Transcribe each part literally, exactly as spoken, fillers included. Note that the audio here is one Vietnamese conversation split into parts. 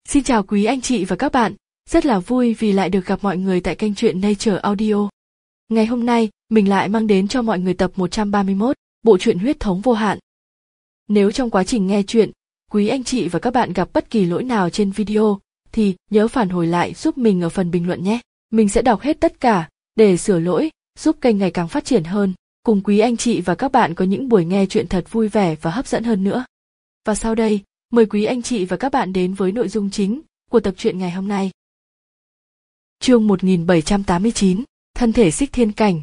Xin chào quý anh chị và các bạn, rất là vui vì lại được gặp mọi người tại kênh truyện Nature Audio. Ngày hôm nay, mình lại mang đến cho mọi người tập một trăm ba mươi mốt, bộ truyện Huyết thống vô hạn. Nếu trong quá trình nghe truyện, quý anh chị và các bạn gặp bất kỳ lỗi nào trên video, thì nhớ phản hồi lại giúp mình ở phần bình luận nhé. Mình sẽ đọc hết tất cả, để sửa lỗi, giúp kênh ngày càng phát triển hơn, cùng quý anh chị và các bạn có những buổi nghe truyện thật vui vẻ và hấp dẫn hơn nữa. Và sau đây, mời quý anh chị và các bạn đến với nội dung chính của tập truyện ngày hôm nay. Chương một nghìn bảy trăm tám mươi chín, thân thể xích thiên cảnh.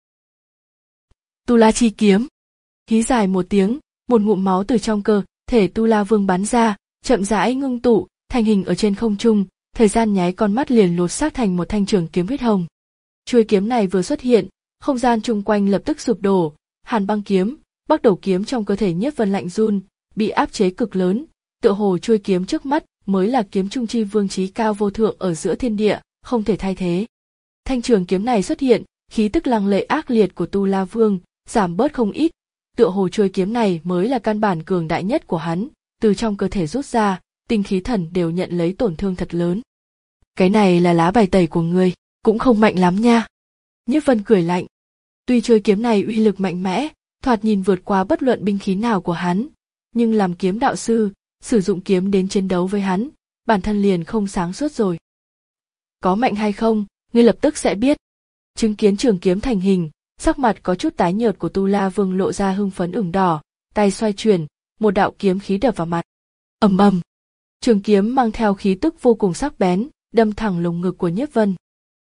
Tu La chi kiếm. Hí dài một tiếng, một ngụm máu từ trong cơ thể Tu La Vương bắn ra, chậm rãi ngưng tụ, thành hình ở trên không trung, thời gian nháy con mắt liền lột xác thành một thanh trường kiếm huyết hồng. Chuôi kiếm này vừa xuất hiện, không gian chung quanh lập tức sụp đổ, Hàn Băng kiếm, Bắc Đầu kiếm trong cơ thể Nhiếp Vân lạnh run, bị áp chế cực lớn, tựa hồ chuôi kiếm trước mắt mới là kiếm trung chi vương trí cao vô thượng ở giữa thiên địa, không thể thay thế. Thanh trường kiếm này xuất hiện, khí tức lăng lệ ác liệt của Tu La Vương giảm bớt không ít, tựa hồ chuôi kiếm này mới là căn bản cường đại nhất của hắn, từ trong cơ thể rút ra, tinh khí thần đều nhận lấy tổn thương thật lớn. Cái này là lá bài tẩy của ngươi, cũng không mạnh lắm nha. Nhiếp Vân cười lạnh. Tuy chuôi kiếm này uy lực mạnh mẽ, thoạt nhìn vượt qua bất luận binh khí nào của hắn, nhưng làm kiếm đạo sư, sử dụng kiếm đến chiến đấu với hắn, bản thân liền không sáng suốt rồi. Có mạnh hay không, ngươi lập tức sẽ biết. Chứng kiến trường kiếm thành hình, sắc mặt có chút tái nhợt của Tu La Vương lộ ra hưng phấn ửng đỏ, tay xoay chuyển, một đạo kiếm khí đập vào mặt. Ầm ầm. Trường kiếm mang theo khí tức vô cùng sắc bén, đâm thẳng lồng ngực của Nhiếp Vân.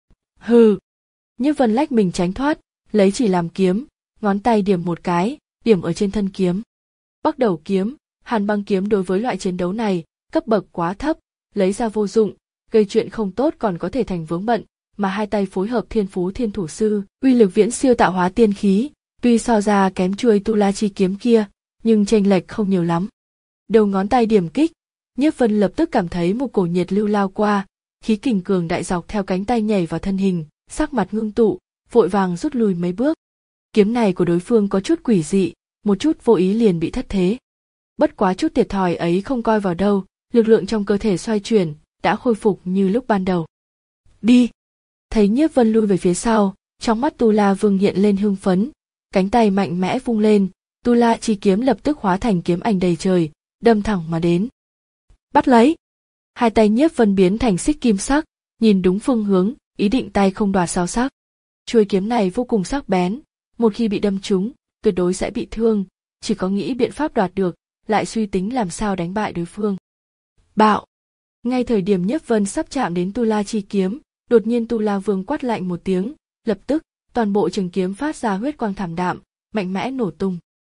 Hừ. Nhiếp Vân lách mình tránh thoát, lấy chỉ làm kiếm, ngón tay điểm một cái, điểm ở trên thân kiếm. Bắc Đầu kiếm, Hàn Băng kiếm đối với loại chiến đấu này, cấp bậc quá thấp, lấy ra vô dụng, gây chuyện không tốt còn có thể thành vướng bận, mà hai tay phối hợp thiên phú thiên thủ sư, uy lực viễn siêu tạo hóa tiên khí, tuy so ra kém chuôi Tu La chi kiếm kia, nhưng chênh lệch không nhiều lắm. Đầu ngón tay điểm kích, Nhiếp Vân lập tức cảm thấy một cổ nhiệt lưu lao qua, khí kình cường đại dọc theo cánh tay nhảy vào thân hình, sắc mặt ngưng tụ, vội vàng rút lui mấy bước. Kiếm này của đối phương có chút quỷ dị, một chút vô ý liền bị thất thế. Bất quá chút thiệt thòi ấy không coi vào đâu, lực lượng trong cơ thể xoay chuyển, đã khôi phục như lúc ban đầu. Đi! Thấy Nhiếp Vân lui về phía sau, trong mắt Tu La Vương hiện lên hưng phấn, cánh tay mạnh mẽ vung lên, Tu La chi kiếm lập tức hóa thành kiếm ảnh đầy trời, đâm thẳng mà đến. Bắt lấy! Hai tay Nhiếp Vân biến thành xích kim sắc, nhìn đúng phương hướng, ý định tay không đoạt sao sắc. Chuôi kiếm này vô cùng sắc bén, một khi bị đâm trúng, tuyệt đối sẽ bị thương, chỉ có nghĩ biện pháp đoạt được, lại suy tính làm sao đánh bại đối phương. Bạo! Ngay thời điểm Nhiếp Vân sắp chạm đến Tu La chi kiếm, đột nhiên Tu La Vương quát lạnh một tiếng, lập tức, toàn bộ trường kiếm phát ra huyết quang thảm đạm, mạnh mẽ nổ tung.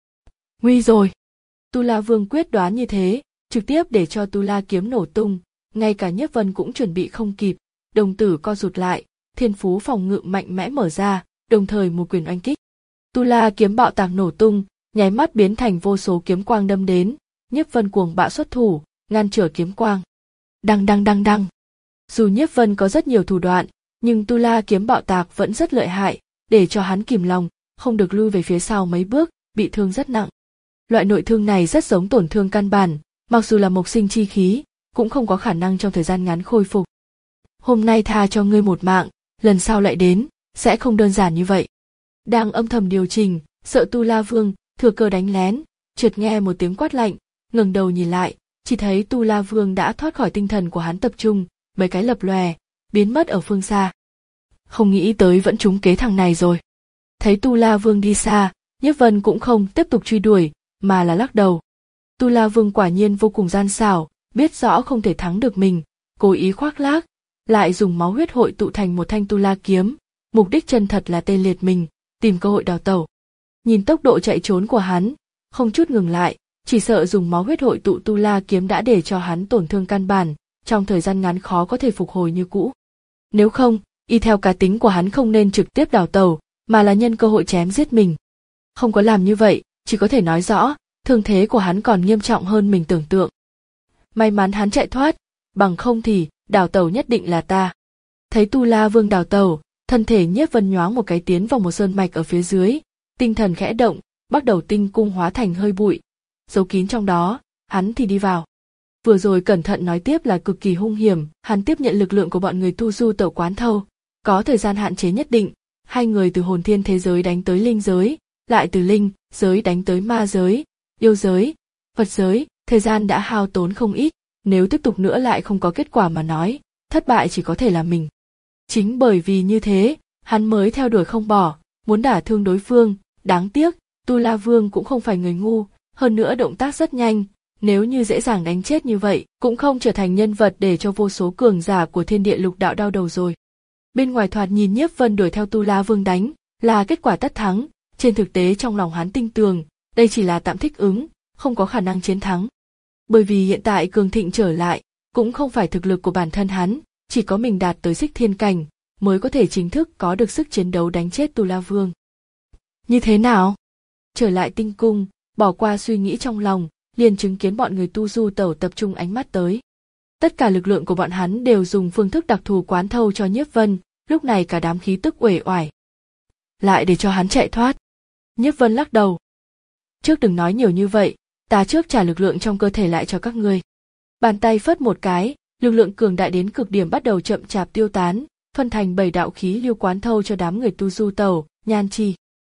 Nguy rồi! Tu La Vương quyết đoán như thế, trực tiếp để cho Tu La kiếm nổ tung, ngay cả Nhiếp Vân cũng chuẩn bị không kịp, đồng tử co rụt lại, thiên phú phòng ngự mạnh mẽ mở ra, đồng thời một quyền oanh kích. Tu La kiếm bạo tạc nổ tung, nháy mắt biến thành vô số kiếm quang đâm đến, Nhiếp Vân cuồng bạo xuất thủ, ngăn trở kiếm quang. Đăng đăng đăng đăng. Dù Nhiếp Vân có rất nhiều thủ đoạn, nhưng Tu La kiếm bạo tạc vẫn rất lợi hại, để cho hắn kìm lòng, không được lui về phía sau mấy bước, bị thương rất nặng. Loại nội thương này rất giống tổn thương căn bản, mặc dù là mộc sinh chi khí, cũng không có khả năng trong thời gian ngắn khôi phục. Hôm nay tha cho ngươi một mạng, lần sau lại đến, sẽ không đơn giản như vậy. Đang âm thầm điều chỉnh, sợ Tu La Vương thừa cơ đánh lén, chợt nghe một tiếng quát lạnh, ngẩng đầu nhìn lại, chỉ thấy Tu La Vương đã thoát khỏi tinh thần của hắn tập trung, mấy cái lập lòe, biến mất ở phương xa. Không nghĩ tới vẫn trúng kế thằng này rồi. Thấy Tu La Vương đi xa, Nhiếp Vân cũng không tiếp tục truy đuổi, mà là lắc đầu. Tu La Vương quả nhiên vô cùng gian xảo, biết rõ không thể thắng được mình, cố ý khoác lác, lại dùng máu huyết hội tụ thành một thanh Tu La kiếm, mục đích chân thật là tê liệt mình, tìm cơ hội đào tẩu. Nhìn tốc độ chạy trốn của hắn, không chút ngừng lại, chỉ sợ dùng máu huyết hội tụ Tu La kiếm đã để cho hắn tổn thương căn bản, trong thời gian ngắn khó có thể phục hồi như cũ. Nếu không, y theo cá tính của hắn không nên trực tiếp đào tẩu, mà là nhân cơ hội chém giết mình. Không có làm như vậy, chỉ có thể nói rõ, thương thế của hắn còn nghiêm trọng hơn mình tưởng tượng. May mắn hắn chạy thoát, bằng không thì, đào tẩu nhất định là ta. Thấy Tu La Vương đào tẩu, thân thể Nhiếp Vân nhoáng một cái tiến vào một sơn mạch ở phía dưới, tinh thần khẽ động, Bắc Đầu tinh cung hóa thành hơi bụi, giấu kín trong đó, hắn thì đi vào. vừa rồi cẩn thận nói tiếp là cực kỳ hung hiểm. Hắn tiếp nhận lực lượng của bọn người tu du tẩu quán thâu, có thời gian hạn chế nhất định. Hai người từ hồn thiên thế giới đánh tới linh giới, lại từ linh giới đánh tới ma giới, yêu giới, Phật giới, thời gian đã hao tốn không ít. Nếu tiếp tục nữa lại không có kết quả mà nói, thất bại chỉ có thể là mình. Chính bởi vì như thế, hắn mới theo đuổi không bỏ, muốn đả thương đối phương. Đáng tiếc, Tu La Vương cũng không phải người ngu, hơn nữa động tác rất nhanh. Nếu như dễ dàng đánh chết như vậy, cũng không trở thành nhân vật để cho vô số cường giả của thiên địa lục đạo đau đầu rồi. Bên ngoài thoạt nhìn Nhiếp Vân đuổi theo Tu La Vương đánh, là kết quả tất thắng. Trên thực tế trong lòng hắn tinh tường, đây chỉ là tạm thích ứng, không có khả năng chiến thắng. Bởi vì hiện tại cường thịnh trở lại, cũng không phải thực lực của bản thân hắn, chỉ có mình đạt tới xích thiên cảnh, mới có thể chính thức có được sức chiến đấu đánh chết Tu La Vương. Như thế nào? Trở lại tinh cung, bỏ qua suy nghĩ trong lòng, liền chứng kiến bọn người tu du tẩu tập trung ánh mắt tới. Tất cả lực lượng của bọn hắn đều dùng phương thức đặc thù quán thâu cho Nhiếp Vân, lúc này cả đám khí tức uể oải. Lại để cho hắn chạy thoát. Nhiếp Vân lắc đầu. Trước đừng nói nhiều như vậy, ta trước trả lực lượng trong cơ thể lại cho các ngươi. Bàn tay phất một cái, lực lượng cường đại đến cực điểm bắt đầu chậm chạp tiêu tán, phân thành bảy đạo khí lưu quán thâu cho đám người tu du tẩu, Nhan Chi.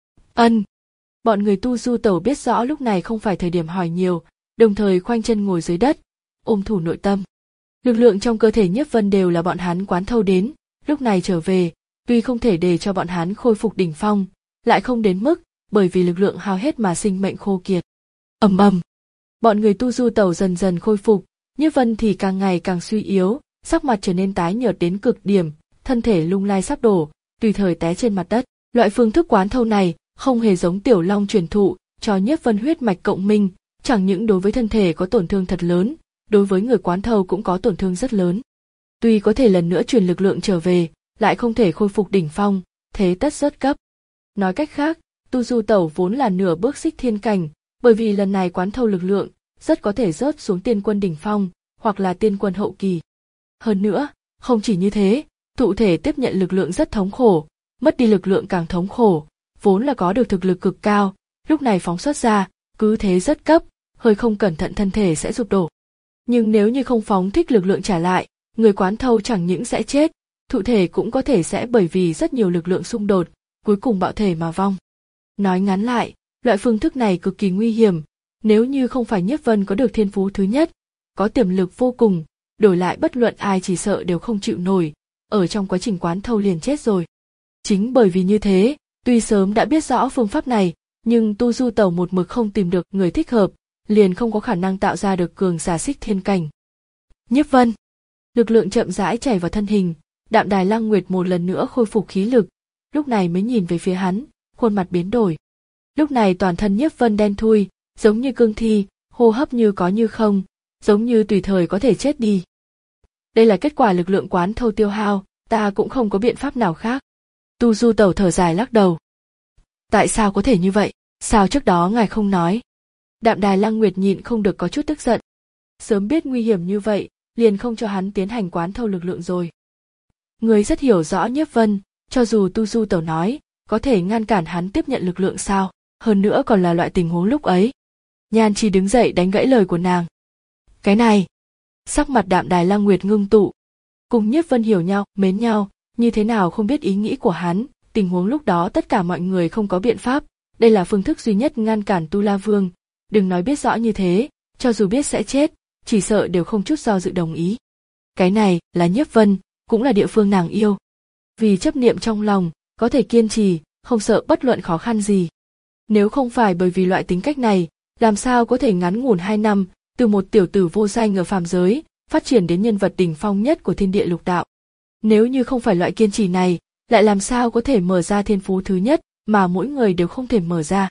Ân. Bọn người tu du tẩu biết rõ lúc này không phải thời điểm hỏi nhiều, đồng thời khoanh chân ngồi dưới đất, ôm thủ nội tâm. Lực lượng trong cơ thể Nhiếp Vân đều là bọn hắn quán thâu đến, lúc này trở về, tuy không thể để cho bọn hắn khôi phục đỉnh phong, lại không đến mức bởi vì lực lượng hao hết mà sinh mệnh khô kiệt. Ầm ầm. Bọn người tu du tẩu dần dần khôi phục, Nhiếp Vân thì càng ngày càng suy yếu, sắc mặt trở nên tái nhợt đến cực điểm, thân thể lung lay sắp đổ, tùy thời té trên mặt đất. Loại phương thức quán thâu này không hề giống Tiểu Long truyền thụ cho Nhiếp Vân huyết mạch cộng minh, chẳng những đối với thân thể có tổn thương thật lớn, đối với người quán thâu cũng có tổn thương rất lớn. Tuy có thể lần nữa truyền lực lượng trở về, lại không thể khôi phục đỉnh phong, thế tất rất cấp. Nói cách khác, tu du tẩu vốn là nửa bước xích thiên cảnh, bởi vì lần này quán thâu lực lượng, rất có thể rớt xuống tiên quân đỉnh phong, hoặc là tiên quân hậu kỳ. Hơn nữa, không chỉ như thế, thụ thể tiếp nhận lực lượng rất thống khổ, mất đi lực lượng càng thống khổ, vốn là có được thực lực cực cao, lúc này phóng xuất ra, cứ thế rất cấp, hơi không cẩn thận thân thể sẽ sụp đổ. Nhưng nếu như không phóng thích lực lượng trả lại, người quán thâu chẳng những sẽ chết, thụ thể cũng có thể sẽ bởi vì rất nhiều lực lượng xung đột, cuối cùng bạo thể mà vong. Nói ngắn lại, loại phương thức này cực kỳ nguy hiểm, nếu như không phải Nhiếp Vân có được thiên phú thứ nhất, có tiềm lực vô cùng, đổi lại bất luận ai chỉ sợ đều không chịu nổi, ở trong quá trình quán thâu liền chết rồi. Chính bởi vì như thế, tuy sớm đã biết rõ phương pháp này, nhưng tu du tẩu một mực không tìm được người thích hợp, liền không có khả năng tạo ra được cường giả xích thiên cảnh. Nhiếp Vân, lực lượng chậm rãi chảy vào thân hình, Đạm Đài Lăng Nguyệt một lần nữa khôi phục khí lực, lúc này mới nhìn về phía hắn, khuôn mặt biến đổi. Lúc này toàn thân Nhiếp Vân đen thui, giống như cương thi, hô hấp như có như không, giống như tùy thời có thể chết đi. Đây là kết quả lực lượng quán thâu tiêu hao, ta cũng không có biện pháp nào khác. Tu du tẩu thở dài lắc đầu. Tại sao có thể như vậy, sao trước đó ngài không nói? Đạm Đài Lăng Nguyệt nhịn không được có chút tức giận. Sớm biết nguy hiểm như vậy, liền không cho hắn tiến hành quán thâu lực lượng rồi. Người rất hiểu rõ Nhiếp Vân, cho dù tu du tẩu nói, có thể ngăn cản hắn tiếp nhận lực lượng sao, hơn nữa còn là loại tình huống lúc ấy. Nhan Chi đứng dậy đánh gãy lời của nàng. Cái này, sắc mặt Đạm Đài Lăng Nguyệt ngưng tụ. Cùng Nhiếp Vân hiểu nhau, mến nhau, như thế nào không biết ý nghĩ của hắn, tình huống lúc đó tất cả mọi người không có biện pháp, đây là phương thức duy nhất ngăn cản Tu La Vương, đừng nói biết rõ như thế, cho dù biết sẽ chết, chỉ sợ đều không chút do dự đồng ý. Cái này là Nhiếp Vân, cũng là địa phương nàng yêu. Vì chấp niệm trong lòng, có thể kiên trì, không sợ bất luận khó khăn gì. Nếu không phải bởi vì loại tính cách này, làm sao có thể ngắn ngủn hai năm, từ một tiểu tử vô danh ở phàm giới, phát triển đến nhân vật đỉnh phong nhất của thiên địa lục đạo. Nếu như không phải loại kiên trì này, lại làm sao có thể mở ra thiên phú thứ nhất mà mỗi người đều không thể mở ra.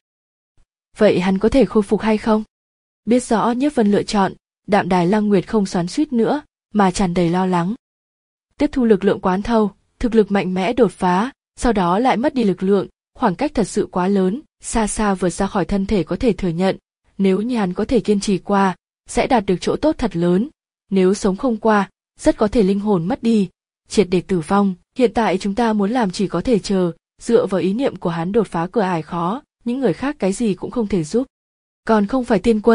Vậy hắn có thể khôi phục hay không? Biết rõ Nhiếp Vân lựa chọn, Đạm Đài Lăng Nguyệt không xoắn xuýt nữa, mà tràn đầy lo lắng. Tiếp thu lực lượng quán thâu, thực lực mạnh mẽ đột phá, sau đó lại mất đi lực lượng, khoảng cách thật sự quá lớn, xa xa vượt ra khỏi thân thể có thể thừa nhận. Nếu như hắn có thể kiên trì qua, sẽ đạt được chỗ tốt thật lớn. Nếu sống không qua, rất có thể linh hồn mất đi, triệt để tử vong. Hiện tại chúng ta muốn làm chỉ có thể chờ, dựa vào ý niệm của hắn đột phá cửa ải khó, những người khác cái gì cũng không thể giúp. Còn không phải tiên quân,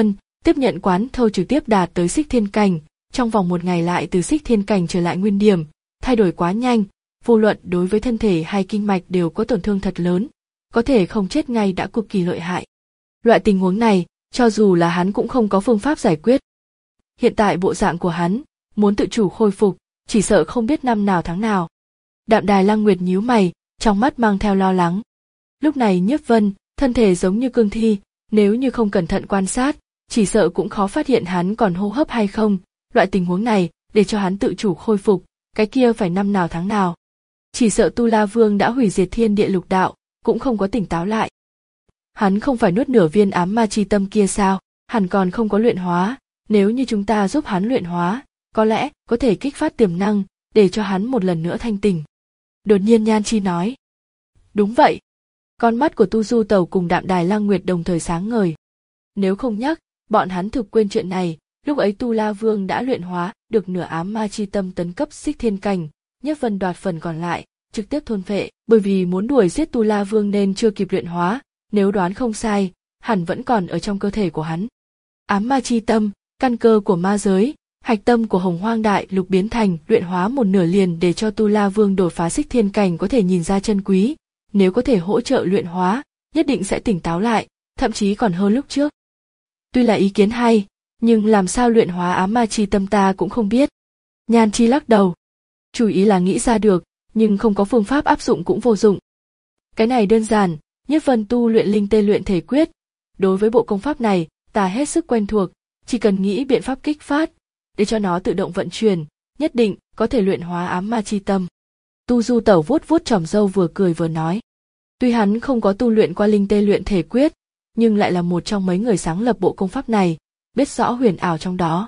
tiếp nhận quán thâu trực tiếp đạt tới xích thiên cảnh, trong vòng một ngày lại từ xích thiên cảnh trở lại nguyên điểm, thay đổi quá nhanh, vô luận đối với thân thể hay kinh mạch đều có tổn thương thật lớn, có thể không chết ngay đã cực kỳ lợi hại. Loại tình huống này, cho dù là hắn cũng không có phương pháp giải quyết. Hiện tại bộ dạng của hắn, muốn tự chủ khôi phục, chỉ sợ không biết năm nào tháng nào. Đạm Đài Lăng Nguyệt nhíu mày, trong mắt mang theo lo lắng. Lúc này Nhiếp Vân, thân thể giống như cương thi, nếu như không cẩn thận quan sát, chỉ sợ cũng khó phát hiện hắn còn hô hấp hay không. Loại tình huống này, để cho hắn tự chủ khôi phục, cái kia phải năm nào tháng nào. Chỉ sợ Tu La Vương đã hủy diệt thiên địa lục đạo, cũng không có tỉnh táo lại. Hắn không phải nuốt nửa viên ám ma chi tâm kia sao, hắn còn không có luyện hóa, nếu như chúng ta giúp hắn luyện hóa, có lẽ có thể kích phát tiềm năng, để cho hắn một lần nữa thanh tỉnh. Đột nhiên Nhan Chi nói. Đúng vậy. Con mắt của Tu Du Tẩu cùng Đạm Đài Lăng Nguyệt đồng thời sáng ngời. Nếu không nhắc, bọn hắn thực quên chuyện này, lúc ấy Tu La Vương đã luyện hóa được nửa ám ma chi tâm tấn cấp xích thiên cảnh, Nhiếp Vân đoạt phần còn lại, trực tiếp thôn phệ, bởi vì muốn đuổi giết Tu La Vương nên chưa kịp luyện hóa, nếu đoán không sai, hẳn vẫn còn ở trong cơ thể của hắn. Ám ma chi tâm, căn cơ của ma giới, hạch tâm của Hồng Hoang Đại Lục biến thành luyện hóa một nửa liền để cho Tu La Vương đột phá xích thiên cảnh có thể nhìn ra chân quý, nếu có thể hỗ trợ luyện hóa, nhất định sẽ tỉnh táo lại, thậm chí còn hơn lúc trước. Tuy là ý kiến hay, nhưng làm sao luyện hóa ám ma chi tâm ta cũng không biết. Nhan Chi lắc đầu. Chủ ý là nghĩ ra được, nhưng không có phương pháp áp dụng cũng vô dụng. Cái này đơn giản, Nhiếp Vân tu luyện linh tê luyện thể quyết. Đối với bộ công pháp này, ta hết sức quen thuộc, chỉ cần nghĩ biện pháp kích phát, để cho nó tự động vận chuyển, nhất định có thể luyện hóa ám ma chi tâm. Tu Du Tẩu vuốt vuốt tròm râu vừa cười vừa nói. Tuy hắn không có tu luyện qua linh tê luyện thể quyết, nhưng lại là một trong mấy người sáng lập bộ công pháp này, biết rõ huyền ảo trong đó.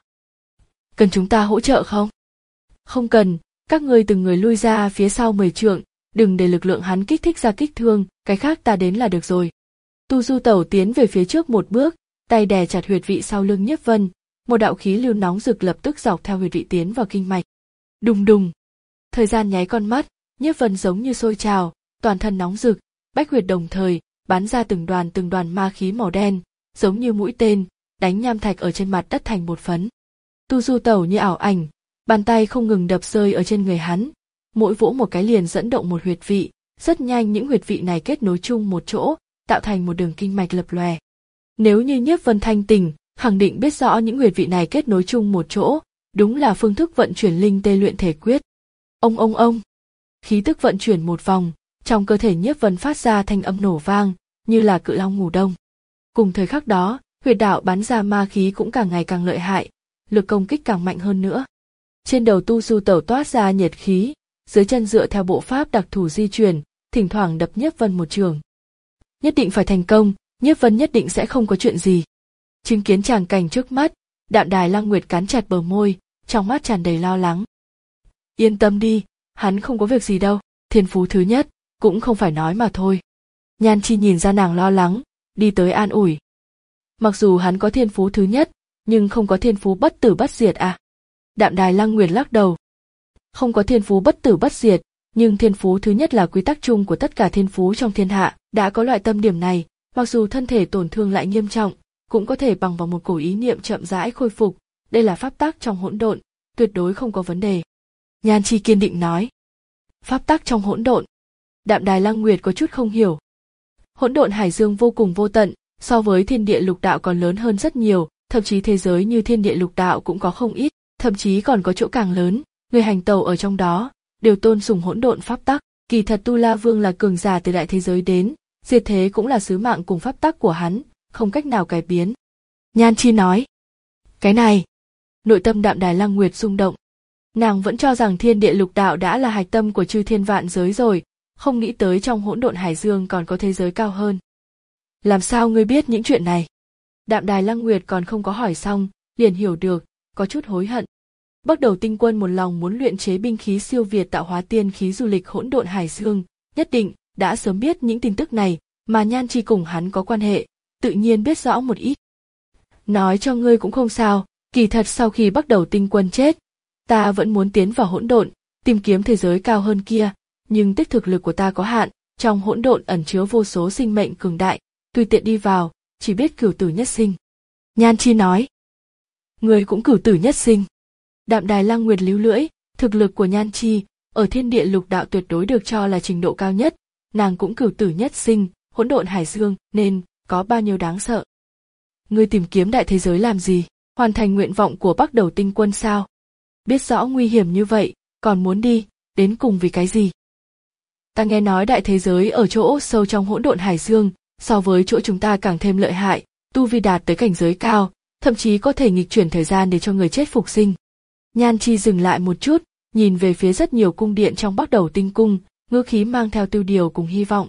Cần chúng ta hỗ trợ không? Không cần, các ngươi từng người lui ra phía sau mười trượng, đừng để lực lượng hắn kích thích ra kích thương, cái khác ta đến là được rồi. Tu Du Tẩu tiến về phía trước một bước, tay đè chặt huyệt vị sau lưng Nhiếp Vân, một đạo khí lưu nóng rực lập tức dọc theo huyệt vị tiến vào kinh mạch. Đùng đùng. Thời gian nháy con mắt, Nhiếp Vân giống như sôi trào, toàn thân nóng rực, bách huyệt đồng thời bắn ra từng đoàn từng đoàn ma khí màu đen, giống như mũi tên, đánh nham thạch ở trên mặt đất thành bột phấn. Tu Du Tẩu như ảo ảnh, bàn tay không ngừng đập rơi ở trên người hắn, mỗi vỗ một cái liền dẫn động một huyệt vị, rất nhanh những huyệt vị này kết nối chung một chỗ, tạo thành một đường kinh mạch lập lòe. Nếu như Nhiếp Vân thanh tỉnh, khẳng định biết rõ những huyệt vị này kết nối chung một chỗ, đúng là phương thức vận chuyển linh tê luyện thể quyết. Ông ông ông, khí tức vận chuyển một vòng, trong cơ thể Nhiếp Vân phát ra thanh âm nổ vang, như là cự long ngủ đông. Cùng thời khắc đó, huyệt đạo bắn ra ma khí cũng càng ngày càng lợi hại, lực công kích càng mạnh hơn nữa. Trên đầu Tu Du Tẩu toát ra nhiệt khí, dưới chân dựa theo bộ pháp đặc thù di chuyển, thỉnh thoảng đập Nhiếp Vân một trường. Nhất định phải thành công, Nhiếp Vân nhất định sẽ không có chuyện gì. Chứng kiến tràng cảnh trước mắt, Đạm Đài Lăng Nguyệt cắn chặt bờ môi, trong mắt tràn đầy lo lắng. Yên tâm đi, hắn không có việc gì đâu, thiên phú thứ nhất, cũng không phải nói mà thôi. Nhan Chi nhìn ra nàng lo lắng, đi tới an ủi. Mặc dù hắn có thiên phú thứ nhất, nhưng không có thiên phú bất tử bất diệt à? Đạm Đài Lăng Nguyệt lắc đầu. Không có thiên phú bất tử bất diệt, nhưng thiên phú thứ nhất là quy tắc chung của tất cả thiên phú trong thiên hạ, đã có loại tâm điểm này, mặc dù thân thể tổn thương lại nghiêm trọng, cũng có thể bằng vào một cổ ý niệm chậm rãi khôi phục, đây là pháp tắc trong hỗn độn, tuyệt đối không có vấn đề. Nhan Chi kiên định nói. Pháp tắc trong hỗn độn. Đạm Đài Lăng Nguyệt có chút không hiểu. Hỗn độn hải dương vô cùng vô tận, so với thiên địa lục đạo còn lớn hơn rất nhiều, thậm chí thế giới như thiên địa lục đạo cũng có không ít, thậm chí còn có chỗ càng lớn, người hành tẩu ở trong đó, đều tôn sùng hỗn độn pháp tắc. Kỳ thật Tu La Vương là cường giả từ đại thế giới đến, diệt thế cũng là sứ mạng cùng pháp tắc của hắn, không cách nào cải biến. Nhan Chi nói. Cái này, nội tâm Đạm Đài Lăng Nguyệt rung động. Nàng vẫn cho rằng thiên địa lục đạo đã là hạch tâm của chư thiên vạn giới rồi, không nghĩ tới trong hỗn độn hải dương còn có thế giới cao hơn. Làm sao ngươi biết những chuyện này? Đạm Đài Lăng Nguyệt còn không có hỏi xong, liền hiểu được, có chút hối hận. Bắt đầu Tinh Quân một lòng muốn luyện chế binh khí siêu việt tạo hóa tiên khí du lịch hỗn độn hải dương, nhất định đã sớm biết những tin tức này, mà Nhan Chi cùng hắn có quan hệ, tự nhiên biết rõ một ít. Nói cho ngươi cũng không sao, kỳ thật sau khi Bắt Đầu Tinh Quân chết, ta vẫn muốn tiến vào hỗn độn, tìm kiếm thế giới cao hơn kia, nhưng tích thực lực của ta có hạn, trong hỗn độn ẩn chứa vô số sinh mệnh cường đại, tùy tiện đi vào, chỉ biết cửu tử nhất sinh. Nhan Chi nói. Người cũng cửu tử nhất sinh. Đạm Đài Lăng Nguyệt líu lưỡi, thực lực của Nhan Chi ở thiên địa lục đạo tuyệt đối được cho là trình độ cao nhất, nàng cũng cửu tử nhất sinh, hỗn độn hải dương, nên có bao nhiêu đáng sợ. Ngươi tìm kiếm đại thế giới làm gì? Hoàn thành nguyện vọng của Bắc Đầu Tinh Quân sao? Biết rõ nguy hiểm như vậy, còn muốn đi, đến cùng vì cái gì? Ta nghe nói đại thế giới ở chỗ sâu trong hỗn độn hải dương, so với chỗ chúng ta càng thêm lợi hại, tu vi đạt tới cảnh giới cao, thậm chí có thể nghịch chuyển thời gian để cho người chết phục sinh. Nhan Chi dừng lại một chút, nhìn về phía rất nhiều cung điện trong Bắc Đầu Tinh Cung, ngữ khí mang theo tiêu điều cùng hy vọng.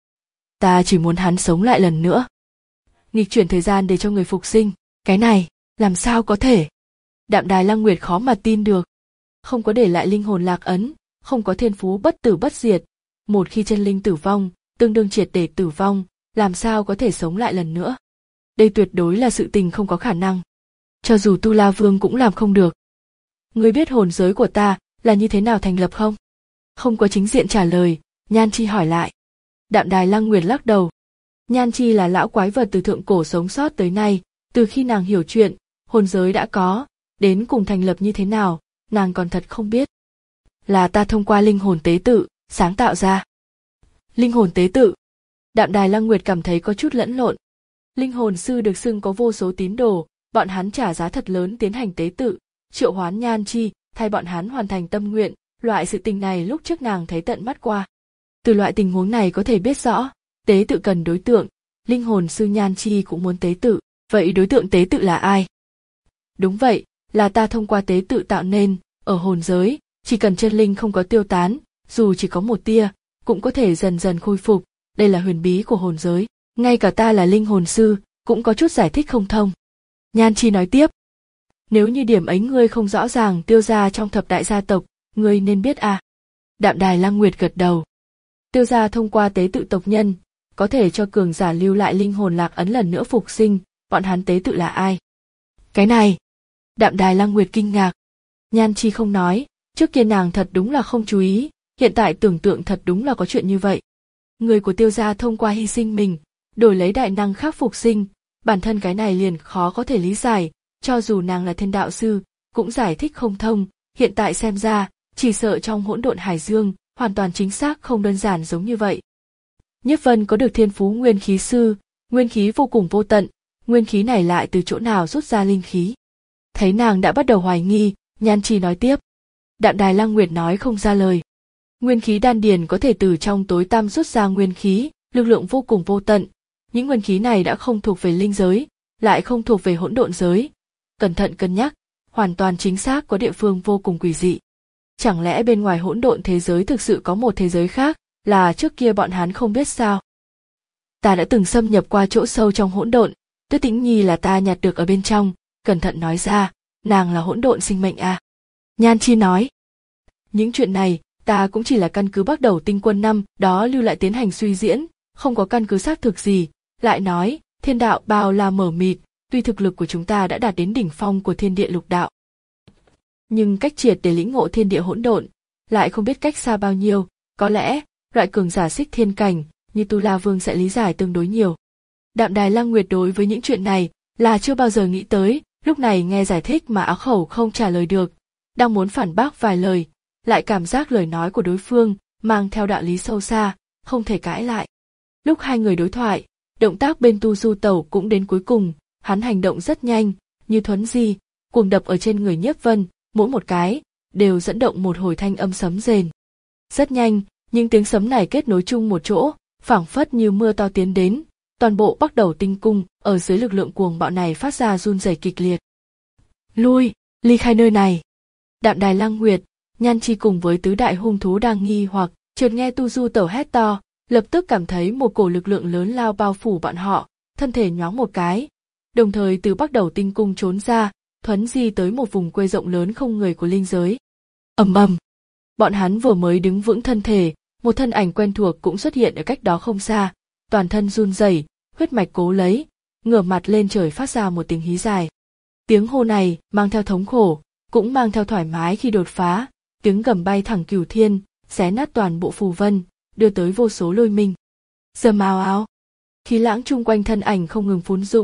Ta chỉ muốn hắn sống lại lần nữa. Nghịch chuyển thời gian để cho người phục sinh, cái này, làm sao có thể? Đạm Đài Lăng Nguyệt khó mà tin được. Không có để lại linh hồn lạc ấn, không có thiên phú bất tử bất diệt. Một khi chân linh tử vong, tương đương triệt để tử vong, làm sao có thể sống lại lần nữa? Đây tuyệt đối là sự tình không có khả năng. Cho dù Tu La Vương cũng làm không được. Ngươi biết hồn giới của ta là như thế nào thành lập không? Không có chính diện trả lời, Nhan Chi hỏi lại. Đạm Đài Lăng Nguyệt lắc đầu. Nhan Chi là lão quái vật từ thượng cổ sống sót tới nay, từ khi nàng hiểu chuyện, hồn giới đã có, đến cùng thành lập như thế nào, nàng còn thật không biết. Là ta thông qua linh hồn tế tự, sáng tạo ra. Linh hồn tế tự. Đạm Đài Lăng Nguyệt cảm thấy có chút lẫn lộn. Linh hồn sư được xưng có vô số tín đồ, bọn hắn trả giá thật lớn tiến hành tế tự, triệu hoán Nhan Chi, thay bọn hắn hoàn thành tâm nguyện, loại sự tình này lúc trước nàng thấy tận mắt qua. Từ loại tình huống này có thể biết rõ, tế tự cần đối tượng, linh hồn sư Nhan Chi cũng muốn tế tự, vậy đối tượng tế tự là ai? Đúng vậy, là ta thông qua tế tự tạo nên, ở hồn giới, chỉ cần chân linh không có tiêu tán, dù chỉ có một tia, cũng có thể dần dần khôi phục, đây là huyền bí của hồn giới, ngay cả ta là linh hồn sư, cũng có chút giải thích không thông. Nhan Chi nói tiếp, nếu như điểm ấy ngươi không rõ ràng Tiêu gia trong thập đại gia tộc, ngươi nên biết à. Đạm Đài Lăng Nguyệt gật đầu. Tiêu gia thông qua tế tự tộc nhân, có thể cho cường giả lưu lại linh hồn lạc ấn lần nữa phục sinh, bọn hắn tế tự là ai? Cái này, Đạm Đài Lăng Nguyệt kinh ngạc. Nhan Chi không nói, trước kia nàng thật đúng là không chú ý, hiện tại tưởng tượng thật đúng là có chuyện như vậy. Người của Tiêu gia thông qua hy sinh mình, đổi lấy đại năng khác phục sinh, bản thân cái này liền khó có thể lý giải, cho dù nàng là thiên đạo sư, cũng giải thích không thông, hiện tại xem ra, chỉ sợ trong hỗn độn hải dương, hoàn toàn chính xác không đơn giản giống như vậy. Nhiếp Vân có được thiên phú nguyên khí sư, nguyên khí vô cùng vô tận, nguyên khí này lại từ chỗ nào rút ra linh khí. Thấy nàng đã bắt đầu hoài nghi, Nhan Chi nói tiếp. Đạm Đài Lăng Nguyệt nói không ra lời. Nguyên khí đan điền có thể từ trong tối tăm rút ra nguyên khí, lực lượng vô cùng vô tận. Những nguyên khí này đã không thuộc về linh giới, lại không thuộc về hỗn độn giới. Cẩn thận cân nhắc, hoàn toàn chính xác có địa phương vô cùng quỷ dị. Chẳng lẽ bên ngoài hỗn độn thế giới thực sự có một thế giới khác, là trước kia bọn hắn không biết sao? Ta đã từng xâm nhập qua chỗ sâu trong hỗn độn, Tuyết Tĩnh Nhi là ta nhặt được ở bên trong, cẩn thận nói ra, nàng là hỗn độn sinh mệnh à? Nhan Chi nói. Những chuyện này, ta cũng chỉ là căn cứ Bắc Đầu Tinh Quân năm đó lưu lại tiến hành suy diễn, không có căn cứ xác thực gì, lại nói, thiên đạo bao la mở mịt, tuy thực lực của chúng ta đã đạt đến đỉnh phong của thiên địa lục đạo. Nhưng cách triệt để lĩnh ngộ thiên địa hỗn độn, lại không biết cách xa bao nhiêu, có lẽ, loại cường giả xích thiên cảnh, như Tu La Vương sẽ lý giải tương đối nhiều. Đạm Đài Lăng Nguyệt đối với những chuyện này, là chưa bao giờ nghĩ tới, lúc này nghe giải thích mà á khẩu không trả lời được, đang muốn phản bác vài lời, lại cảm giác lời nói của đối phương, mang theo đạo lý sâu xa, không thể cãi lại. Lúc hai người đối thoại, động tác bên Tu Du Tẩu cũng đến cuối cùng, hắn hành động rất nhanh, như thuấn di, cuồng đập ở trên người Nhiếp Vân, mỗi một cái, đều dẫn động một hồi thanh âm sấm rền. Rất nhanh, những tiếng sấm này kết nối chung một chỗ, phảng phất như mưa to tiến đến, toàn bộ Bắc Đầu Tinh Cung, ở dưới lực lượng cuồng bạo này phát ra run rẩy kịch liệt. Lui, ly khai nơi này. Đạm Đài Lăng Nguyệt, Nhan Chi cùng với tứ đại hung thú đang nghi hoặc, chợt nghe Tu Du Tẩu hét to, lập tức cảm thấy một cổ lực lượng lớn lao bao phủ bọn họ, thân thể nhoáng một cái, đồng thời từ Bắc Đầu Tinh Cung trốn ra, thuấn di tới một vùng quê rộng lớn không người của linh giới. Ầm ầm, bọn hắn vừa mới đứng vững thân thể, một thân ảnh quen thuộc cũng xuất hiện ở cách đó không xa, toàn thân run rẩy, huyết mạch cố lấy, ngửa mặt lên trời phát ra một tiếng hí dài. Tiếng hô này mang theo thống khổ, cũng mang theo thoải mái khi đột phá, tiếng gầm bay thẳng cửu thiên, xé nát toàn bộ phù vân, đưa tới vô số lôi minh. Rầm ào ào, khí lãng chung quanh thân ảnh không ngừng phún dũng,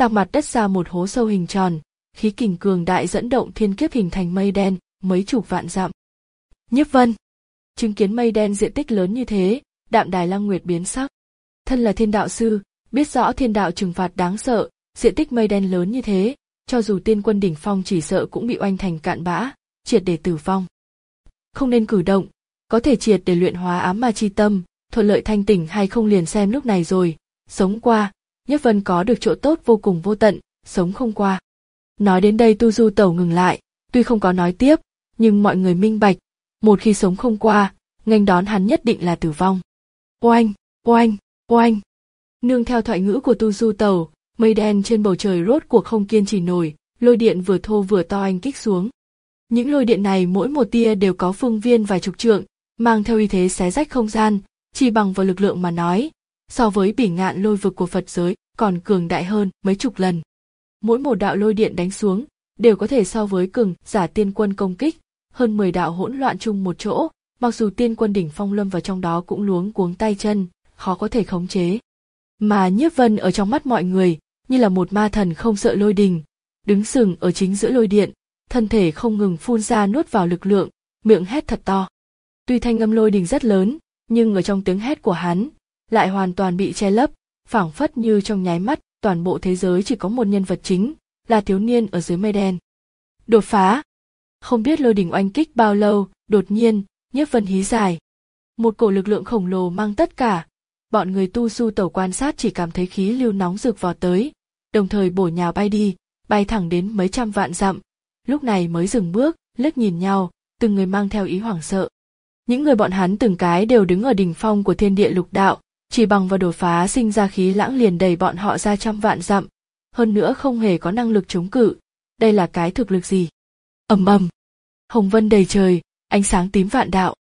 tạc mặt đất ra một hố sâu hình tròn, khí kình cường đại dẫn động thiên kiếp hình thành mây đen, mấy chục vạn dặm. Nhiếp Vân chứng kiến mây đen diện tích lớn như thế, Đạm Đài Lăng Nguyệt biến sắc. Thân là thiên đạo sư, biết rõ thiên đạo trừng phạt đáng sợ, diện tích mây đen lớn như thế, cho dù tiên quân đỉnh phong chỉ sợ cũng bị oanh thành cạn bã, triệt để tử vong. Không nên cử động, có thể triệt để luyện hóa ám ma chi tâm, thuận lợi thanh tỉnh hay không liền xem lúc này rồi, sống qua, Nhiếp Vân có được chỗ tốt vô cùng vô tận, sống không qua. Nói đến đây Tu Du Tẩu ngừng lại, tuy không có nói tiếp, nhưng mọi người minh bạch, một khi sống không qua, nghênh đón hắn nhất định là tử vong. Oanh, oanh, oanh. Nương theo thoại ngữ của Tu Du Tẩu, mây đen trên bầu trời rốt cuộc không kiên trì nổi, lôi điện vừa thô vừa to anh kích xuống. Những lôi điện này mỗi một tia đều có phương viên vài chục trượng, mang theo uy thế xé rách không gian, chỉ bằng vào lực lượng mà nói, so với bỉ ngạn lôi vực của Phật giới, còn cường đại hơn mấy chục lần. Mỗi một đạo lôi điện đánh xuống, đều có thể so với cường giả tiên quân công kích, hơn mười đạo hỗn loạn chung một chỗ, mặc dù tiên quân đỉnh phong lâm vào trong đó cũng luống cuống tay chân, khó có thể khống chế. Mà Nhiếp Vân ở trong mắt mọi người, như là một ma thần không sợ lôi đình, đứng sừng ở chính giữa lôi điện, thân thể không ngừng phun ra nuốt vào lực lượng, miệng hét thật to. Tuy thanh âm lôi đình rất lớn, nhưng ở trong tiếng hét của hắn, lại hoàn toàn bị che lấp, phảng phất như trong nháy mắt, toàn bộ thế giới chỉ có một nhân vật chính, là thiếu niên ở dưới mây đen. Đột phá! Không biết lôi đình oanh kích bao lâu, đột nhiên, Nhiếp Vân hí dài. Một cổ lực lượng khổng lồ mang tất cả, bọn người Tu Du Tẩu quan sát chỉ cảm thấy khí lưu nóng rực vọt tới, đồng thời bổ nhào bay đi, bay thẳng đến mấy trăm vạn dặm, lúc này mới dừng bước, liếc nhìn nhau, từng người mang theo ý hoảng sợ. Những người bọn hắn từng cái đều đứng ở đỉnh phong của thiên địa lục đạo, chỉ bằng vào đột phá sinh ra khí lãng liền đẩy bọn họ ra trăm vạn dặm, hơn nữa không hề có năng lực chống cự, đây là cái thực lực gì? Ầm ầm, hồng vân đầy trời, ánh sáng tím vạn đạo.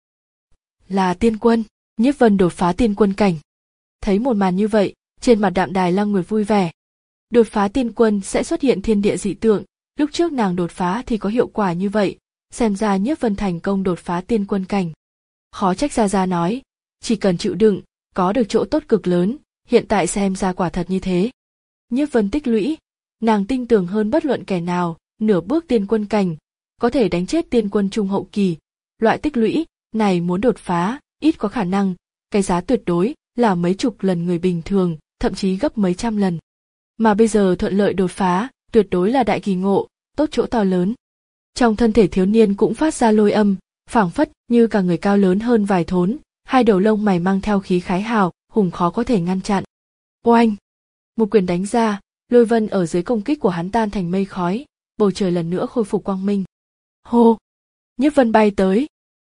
Là tiên quân, Nhiếp Vân đột phá tiên quân cảnh. Thấy một màn như vậy, trên mặt Đạm Đài Lăng Nguyệt vui vẻ. Đột phá tiên quân sẽ xuất hiện thiên địa dị tượng, lúc trước nàng đột phá thì có hiệu quả như vậy, xem ra Nhiếp Vân thành công đột phá tiên quân cảnh. Khó trách Gia Gia nói, chỉ cần chịu đựng, có được chỗ tốt cực lớn, hiện tại xem ra quả thật như thế. Nhiếp Vân tích lũy, nàng tin tưởng hơn bất luận kẻ nào, nửa bước tiên quân cảnh, có thể đánh chết tiên quân trung hậu kỳ. Loại tích lũy này muốn đột phá, ít có khả năng, cái giá tuyệt đối là mấy chục lần người bình thường, thậm chí gấp mấy trăm lần. Mà bây giờ thuận lợi đột phá, tuyệt đối là đại kỳ ngộ, tốt chỗ to lớn. Trong thân thể thiếu niên cũng phát ra lôi âm, phảng phất như cả người cao lớn hơn vài thốn, hai đầu lông mày mang theo khí khái hào, hùng khó có thể ngăn chặn. Oanh! Một quyền đánh ra, lôi vân ở dưới công kích của hắn tan thành mây khói, bầu trời lần nữa khôi phục quang minh. Hô! Nhiếp Vân bay tới.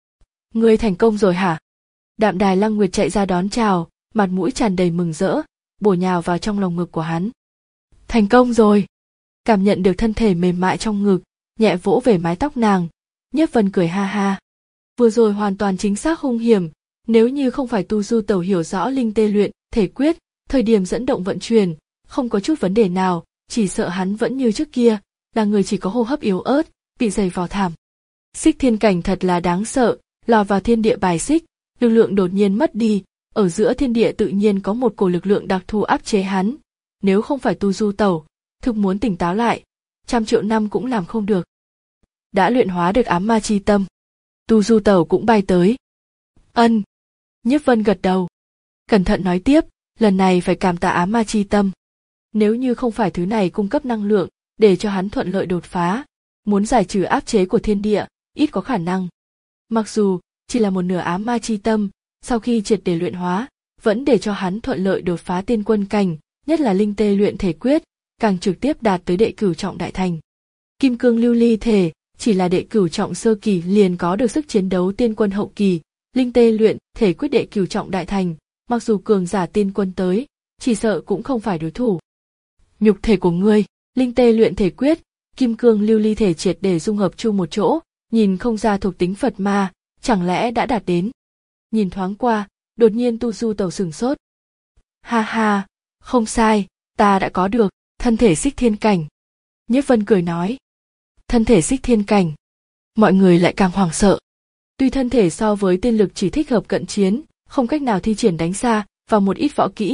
Ngươi thành công rồi hả? Đạm Đài Lăng Nguyệt chạy ra đón chào, mặt mũi tràn đầy mừng rỡ, bổ nhào vào trong lòng ngực của hắn. Thành công rồi! Cảm nhận được thân thể mềm mại trong ngực, nhẹ vỗ về mái tóc nàng, Nhiếp Vân cười ha ha. Vừa rồi hoàn toàn chính xác hung hiểm, nếu như không phải Tu Du Tẩu hiểu rõ linh tê luyện, thể quyết, thời điểm dẫn động vận chuyển, không có chút vấn đề nào, chỉ sợ hắn vẫn như trước kia, là người chỉ có hô hấp yếu ớt, bị dày vò thảm. Xích thiên cảnh thật là đáng sợ, lọt vào thiên địa bài xích, lực lượng đột nhiên mất đi, ở giữa thiên địa tự nhiên có một cổ lực lượng đặc thù áp chế hắn. Nếu không phải Tu Du Tẩu, thực muốn tỉnh táo lại, trăm triệu năm cũng làm không được. Đã luyện hóa được ám ma chi tâm. Tu Du Tẩu cũng bay tới. Ân. Nhiếp Vân gật đầu. Cẩn thận nói tiếp, lần này phải cảm tạ ám ma chi tâm. Nếu như không phải thứ này cung cấp năng lượng, để cho hắn thuận lợi đột phá, muốn giải trừ áp chế của thiên địa, ít có khả năng. Mặc dù chỉ là một nửa ám ma chi tâm, sau khi triệt để luyện hóa, vẫn để cho hắn thuận lợi đột phá tiên quân cảnh, nhất là linh tê luyện thể quyết, càng trực tiếp đạt tới đệ cửu trọng đại thành. Kim cương lưu ly thể, chỉ là đệ cửu trọng sơ kỳ liền có được sức chiến đấu tiên quân hậu kỳ, linh tê luyện thể quyết đệ cửu trọng đại thành, mặc dù cường giả tiên quân tới, chỉ sợ cũng không phải đối thủ. Nhục thể của ngươi, linh tê luyện thể quyết, kim cương lưu ly thể triệt để dung hợp chung một chỗ, nhìn không ra thuộc tính Phật ma, chẳng lẽ đã đạt đến. Nhìn thoáng qua, đột nhiên Tu Du Tẩu sửng sốt. Ha ha, không sai, ta đã có được thân thể xích thiên cảnh. Nhiếp Vân cười nói. Thân thể xích thiên cảnh. Mọi người lại càng hoảng sợ. Tuy thân thể so với tiên lực chỉ thích hợp cận chiến, không cách nào thi triển đánh xa vào một ít võ kỹ,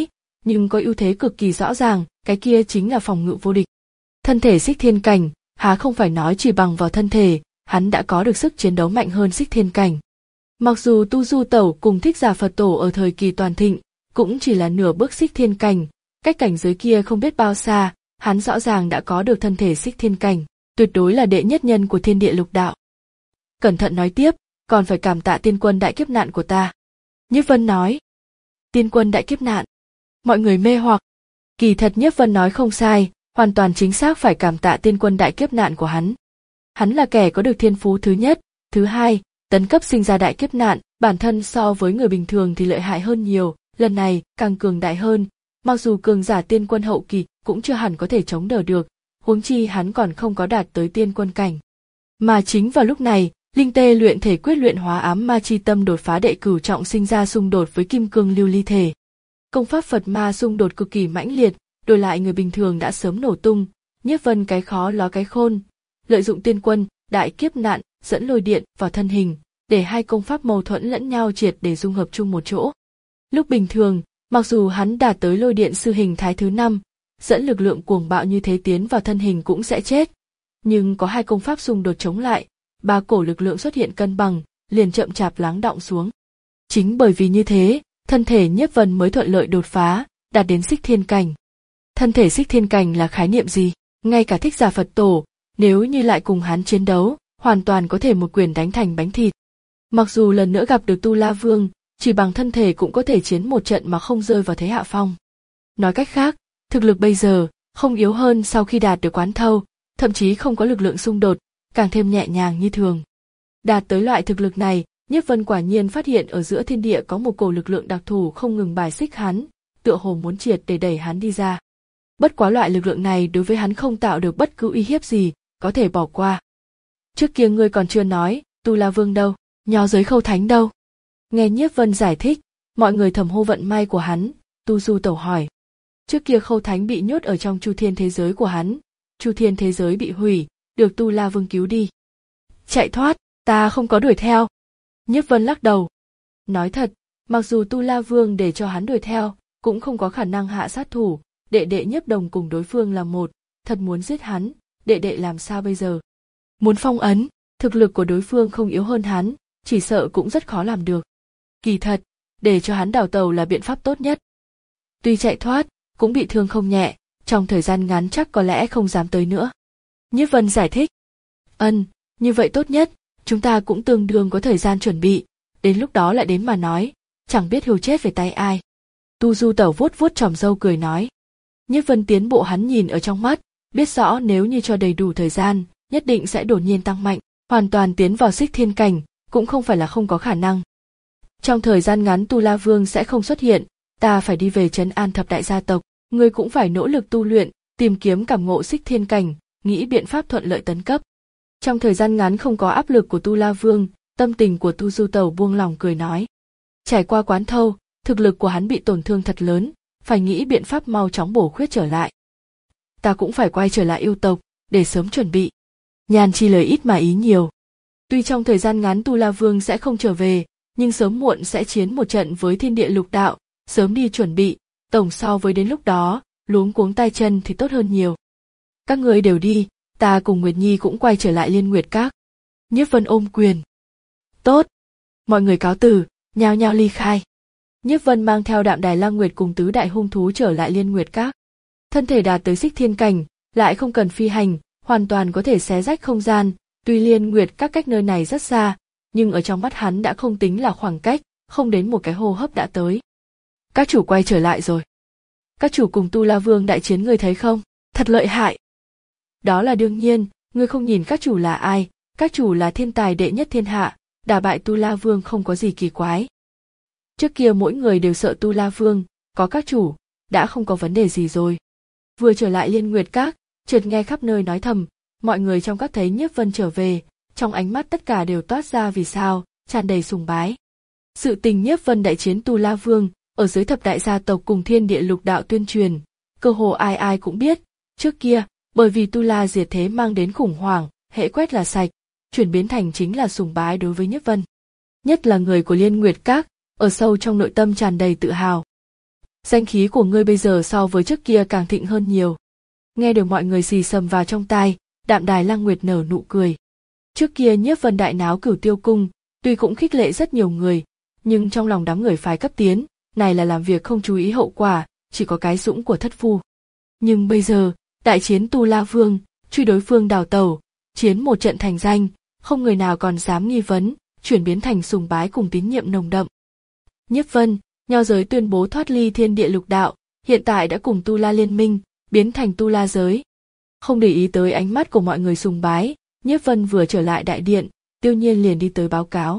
nhưng có ưu thế cực kỳ rõ ràng, cái kia chính là phòng ngự vô địch. Thân thể Xích Thiên Cảnh, há không phải nói chỉ bằng vào thân thể, hắn đã có được sức chiến đấu mạnh hơn Xích Thiên Cảnh. Mặc dù Tu Du Tẩu cùng Thích Giả Phật Tổ ở thời kỳ toàn thịnh, cũng chỉ là nửa bước Xích Thiên Cảnh, cách cảnh giới kia không biết bao xa, hắn rõ ràng đã có được thân thể Xích Thiên Cảnh, tuyệt đối là đệ nhất nhân của thiên địa lục đạo. Cẩn thận nói tiếp, còn phải cảm tạ tiên quân đại kiếp nạn của ta. Nhiếp Vân nói. Tiên quân đại kiếp nạn. Mọi người mê hoặc. Kỳ thật Nhiếp Vân nói không sai, hoàn toàn chính xác phải cảm tạ tiên quân đại kiếp nạn của hắn. Hắn là kẻ có được thiên phú thứ nhất, thứ hai, tấn cấp sinh ra đại kiếp nạn, bản thân so với người bình thường thì lợi hại hơn nhiều, lần này càng cường đại hơn, mặc dù cường giả tiên quân hậu kỳ cũng chưa hẳn có thể chống đỡ được, huống chi hắn còn không có đạt tới tiên quân cảnh. Mà chính vào lúc này, linh tê luyện thể quyết luyện hóa ám ma chi tâm đột phá đệ cửu trọng sinh ra xung đột với kim cương lưu ly thể. Công pháp Phật ma xung đột cực kỳ mãnh liệt, đổi lại người bình thường đã sớm nổ tung, Nhiếp Vân cái khó ló cái khôn, lợi dụng tiên quân, đại kiếp nạn, dẫn lôi điện vào thân hình, để hai công pháp mâu thuẫn lẫn nhau triệt để dung hợp chung một chỗ. Lúc bình thường, mặc dù hắn đạt tới lôi điện sư hình thái thứ năm, dẫn lực lượng cuồng bạo như thế tiến vào thân hình cũng sẽ chết, nhưng có hai công pháp xung đột chống lại, ba cổ lực lượng xuất hiện cân bằng, liền chậm chạp lắng đọng xuống. Chính bởi vì như thế, thân thể Nhiếp Vân mới thuận lợi đột phá, đạt đến Xích Thiên Cảnh. Thân thể Xích Thiên Cảnh là khái niệm gì? Ngay cả Thích Giả Phật Tổ, nếu như lại cùng hắn chiến đấu, hoàn toàn có thể một quyền đánh thành bánh thịt. Mặc dù lần nữa gặp được Tu La Vương, chỉ bằng thân thể cũng có thể chiến một trận mà không rơi vào thế hạ phong. Nói cách khác, thực lực bây giờ không yếu hơn sau khi đạt được quán thâu, thậm chí không có lực lượng xung đột, càng thêm nhẹ nhàng như thường. Đạt tới loại thực lực này, Nhiếp Vân quả nhiên phát hiện ở giữa thiên địa có một cổ lực lượng đặc thù không ngừng bài xích hắn, tựa hồ muốn triệt để đẩy hắn đi ra. Bất quá loại lực lượng này đối với hắn không tạo được bất cứ uy hiếp gì, có thể bỏ qua. Trước kia ngươi còn chưa nói, Tu La Vương đâu, nho giới Khâu Thánh đâu? Nghe Nhiếp Vân giải thích, mọi người thầm hô vận may của hắn, Tu Du Tẩu hỏi. Trước kia Khâu Thánh bị nhốt ở trong Chu Thiên thế giới của hắn, Chu Thiên thế giới bị hủy, được Tu La Vương cứu đi. Chạy thoát, ta không có đuổi theo. Nhiếp Vân lắc đầu. Nói thật, mặc dù Tu La Vương để cho hắn đuổi theo, cũng không có khả năng hạ sát thủ, đệ đệ Nhiếp Đồng cùng đối phương là một, thật muốn giết hắn, đệ đệ làm sao bây giờ? Muốn phong ấn, thực lực của đối phương không yếu hơn hắn, chỉ sợ cũng rất khó làm được. Kỳ thật, để cho hắn đào tẩu là biện pháp tốt nhất. Tuy chạy thoát, cũng bị thương không nhẹ, trong thời gian ngắn chắc có lẽ không dám tới nữa. Nhiếp Vân giải thích. Ân, như vậy tốt nhất, chúng ta cũng tương đương có thời gian chuẩn bị, đến lúc đó lại đến mà nói, chẳng biết hưu chết về tay ai. Tu Du Tẩu vuốt vuốt tròm râu cười nói. Nhiếp Vân tiến bộ hắn nhìn ở trong mắt, biết rõ nếu như cho đầy đủ thời gian, nhất định sẽ đột nhiên tăng mạnh, hoàn toàn tiến vào Xích Thiên Cảnh, cũng không phải là không có khả năng. Trong thời gian ngắn Tu La Vương sẽ không xuất hiện, ta phải đi về trấn an thập đại gia tộc, ngươi cũng phải nỗ lực tu luyện, tìm kiếm cảm ngộ Xích Thiên Cảnh, nghĩ biện pháp thuận lợi tấn cấp. Trong thời gian ngắn không có áp lực của Tu La Vương, tâm tình của Tu Du Tẩu buông lòng cười nói. Trải qua quán thâu, thực lực của hắn bị tổn thương thật lớn, phải nghĩ biện pháp mau chóng bổ khuyết trở lại. Ta cũng phải quay trở lại yêu tộc, để sớm chuẩn bị. Nhàn Chi lời ít mà ý nhiều. Tuy trong thời gian ngắn Tu La Vương sẽ không trở về, nhưng sớm muộn sẽ chiến một trận với thiên địa lục đạo, sớm đi chuẩn bị, tổng so với đến lúc đó, luống cuống tay chân thì tốt hơn nhiều. Các người đều đi, ta cùng Nguyệt Nhi cũng quay trở lại Liên Nguyệt Các. Nhiếp Vân ôm quyền. Tốt. Mọi người cáo từ, nhao nhao ly khai. Nhiếp Vân mang theo Đạm Đài Lang Nguyệt cùng tứ đại hung thú trở lại Liên Nguyệt Các. Thân thể đạt tới Xích Thiên Cảnh, lại không cần phi hành, hoàn toàn có thể xé rách không gian, tuy Liên Nguyệt Các cách nơi này rất xa, nhưng ở trong mắt hắn đã không tính là khoảng cách, không đến một cái hô hấp đã tới. Các chủ quay trở lại rồi. Các chủ cùng Tu La Vương đại chiến ngươi thấy không? Thật lợi hại. Đó là đương nhiên, ngươi không nhìn các chủ là ai, các chủ là thiên tài đệ nhất thiên hạ, đả bại Tu La Vương không có gì kỳ quái. Trước kia mỗi người đều sợ Tu La Vương, có các chủ, đã không có vấn đề gì rồi. Vừa trở lại Liên Nguyệt Các, chợt nghe khắp nơi nói thầm, mọi người trong các thấy Nhiếp Vân trở về, trong ánh mắt tất cả đều toát ra vì sao, tràn đầy sùng bái. Sự tình Nhiếp Vân đại chiến Tu La Vương, ở dưới thập đại gia tộc cùng thiên địa lục đạo tuyên truyền, cơ hồ ai ai cũng biết, trước kia, bởi vì Tu La diệt thế mang đến khủng hoảng, hễ quét là sạch, chuyển biến thành chính là sùng bái đối với Nhiếp Vân. Nhất là người của Liên Nguyệt Các, ở sâu trong nội tâm tràn đầy tự hào. Danh khí của ngươi bây giờ so với trước kia càng thịnh hơn nhiều. Nghe được mọi người xì xầm vào trong tai, Đạm Đài Lăng Nguyệt nở nụ cười. Trước kia Nhiếp Vân đại náo Cửu Tiêu cung, tuy cũng khích lệ rất nhiều người, nhưng trong lòng đám người phái cấp tiến, này là làm việc không chú ý hậu quả, chỉ có cái dũng của thất phu. Nhưng bây giờ, đại chiến Tu La Vương, truy đối phương đào tẩu, chiến một trận thành danh, không người nào còn dám nghi vấn, chuyển biến thành sùng bái cùng tín nhiệm nồng đậm. Nhiếp Vân, nho giới tuyên bố thoát ly thiên địa lục đạo, hiện tại đã cùng Tu La liên minh, biến thành Tu La giới. Không để ý tới ánh mắt của mọi người sùng bái, Nhiếp Vân vừa trở lại đại điện, Tiêu Nhiên liền đi tới báo cáo.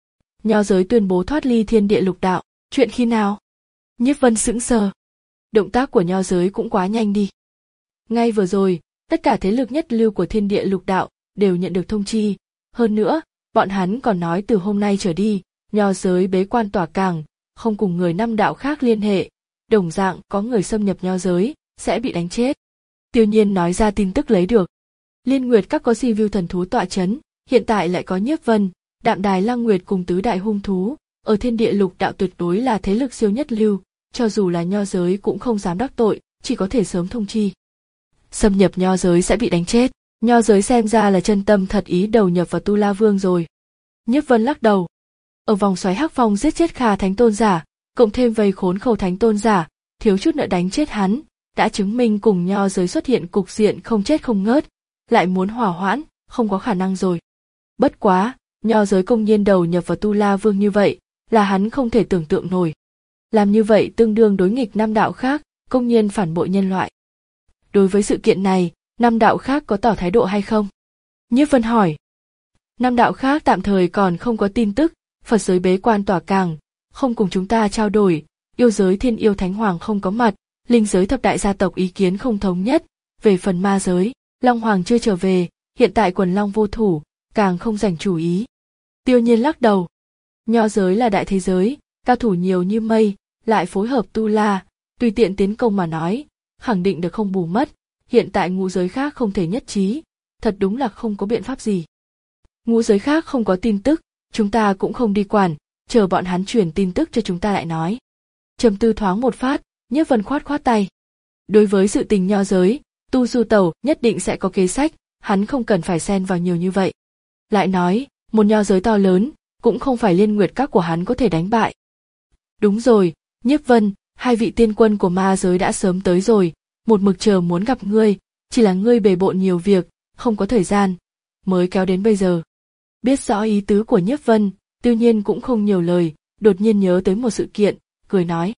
Nho giới tuyên bố thoát ly thiên địa lục đạo, chuyện khi nào? Nhiếp Vân sững sờ. Động tác của nho giới cũng quá nhanh đi. Ngay vừa rồi, tất cả thế lực nhất lưu của thiên địa lục đạo đều nhận được thông chi. Hơn nữa, bọn hắn còn nói từ hôm nay trở đi, nho giới bế quan tỏa cảng, không cùng người năm đạo khác liên hệ. Đồng dạng có người xâm nhập nho giới, sẽ bị đánh chết. Tiêu Nhiên nói ra tin tức lấy được. Liên Nguyệt các có si view thần thú tọa chấn, hiện tại lại có Nhiếp Vân, Đạm Đài Lăng Nguyệt cùng tứ đại hung thú, ở thiên địa lục đạo tuyệt đối là thế lực siêu nhất lưu, cho dù là nho giới cũng không dám đắc tội, chỉ có thể sớm thông chi. Xâm nhập nho giới sẽ bị đánh chết, nho giới xem ra là chân tâm thật ý đầu nhập vào Tu La Vương rồi. Nhiếp Vân lắc đầu. Ở vòng xoáy hắc phong giết chết Kha Thánh Tôn giả, cộng thêm vây khốn Khâu Thánh Tôn giả, thiếu chút nữa đánh chết hắn, đã chứng minh cùng nho giới xuất hiện cục diện không chết không ngớt, lại muốn hỏa hoãn, không có khả năng rồi. Bất quá, nho giới công nhiên đầu nhập vào Tu La Vương như vậy, là hắn không thể tưởng tượng nổi. Làm như vậy tương đương đối nghịch năm đạo khác, công nhiên phản bội nhân loại. Đối với sự kiện này, năm đạo khác có tỏ thái độ hay không? Nhiếp Vân hỏi. Năm đạo khác tạm thời còn không có tin tức, Phật giới bế quan tỏa cảng, không cùng chúng ta trao đổi, yêu giới Thiên Yêu Thánh Hoàng không có mặt, linh giới thập đại gia tộc ý kiến không thống nhất, về phần ma giới, Long Hoàng chưa trở về, hiện tại quần long vô thủ, càng không giành chủ ý. Tiêu Nhiên lắc đầu. Nho giới là đại thế giới, cao thủ nhiều như mây, lại phối hợp Tu La, tùy tiện tiến công mà nói, khẳng định được không bù mất, hiện tại ngũ giới khác không thể nhất trí, thật đúng là không có biện pháp gì. Ngũ giới khác không có tin tức, chúng ta cũng không đi quản, chờ bọn hắn truyền tin tức cho chúng ta lại nói. Trầm tư thoáng một phát, Nhiếp Vân khoát khoát tay. Đối với sự tình nho giới, Tu Du Tẩu nhất định sẽ có kế sách, hắn không cần phải xen vào nhiều như vậy. Lại nói, một nho giới to lớn, cũng không phải Liên Nguyệt các của hắn có thể đánh bại. Đúng rồi, Nhiếp Vân, hai vị tiên quân của ma giới đã sớm tới rồi, một mực chờ muốn gặp ngươi, chỉ là ngươi bề bộn nhiều việc, không có thời gian, mới kéo đến bây giờ. Biết rõ ý tứ của Nhiếp Vân, Tiêu Nhiên cũng không nhiều lời, đột nhiên nhớ tới một sự kiện, cười nói.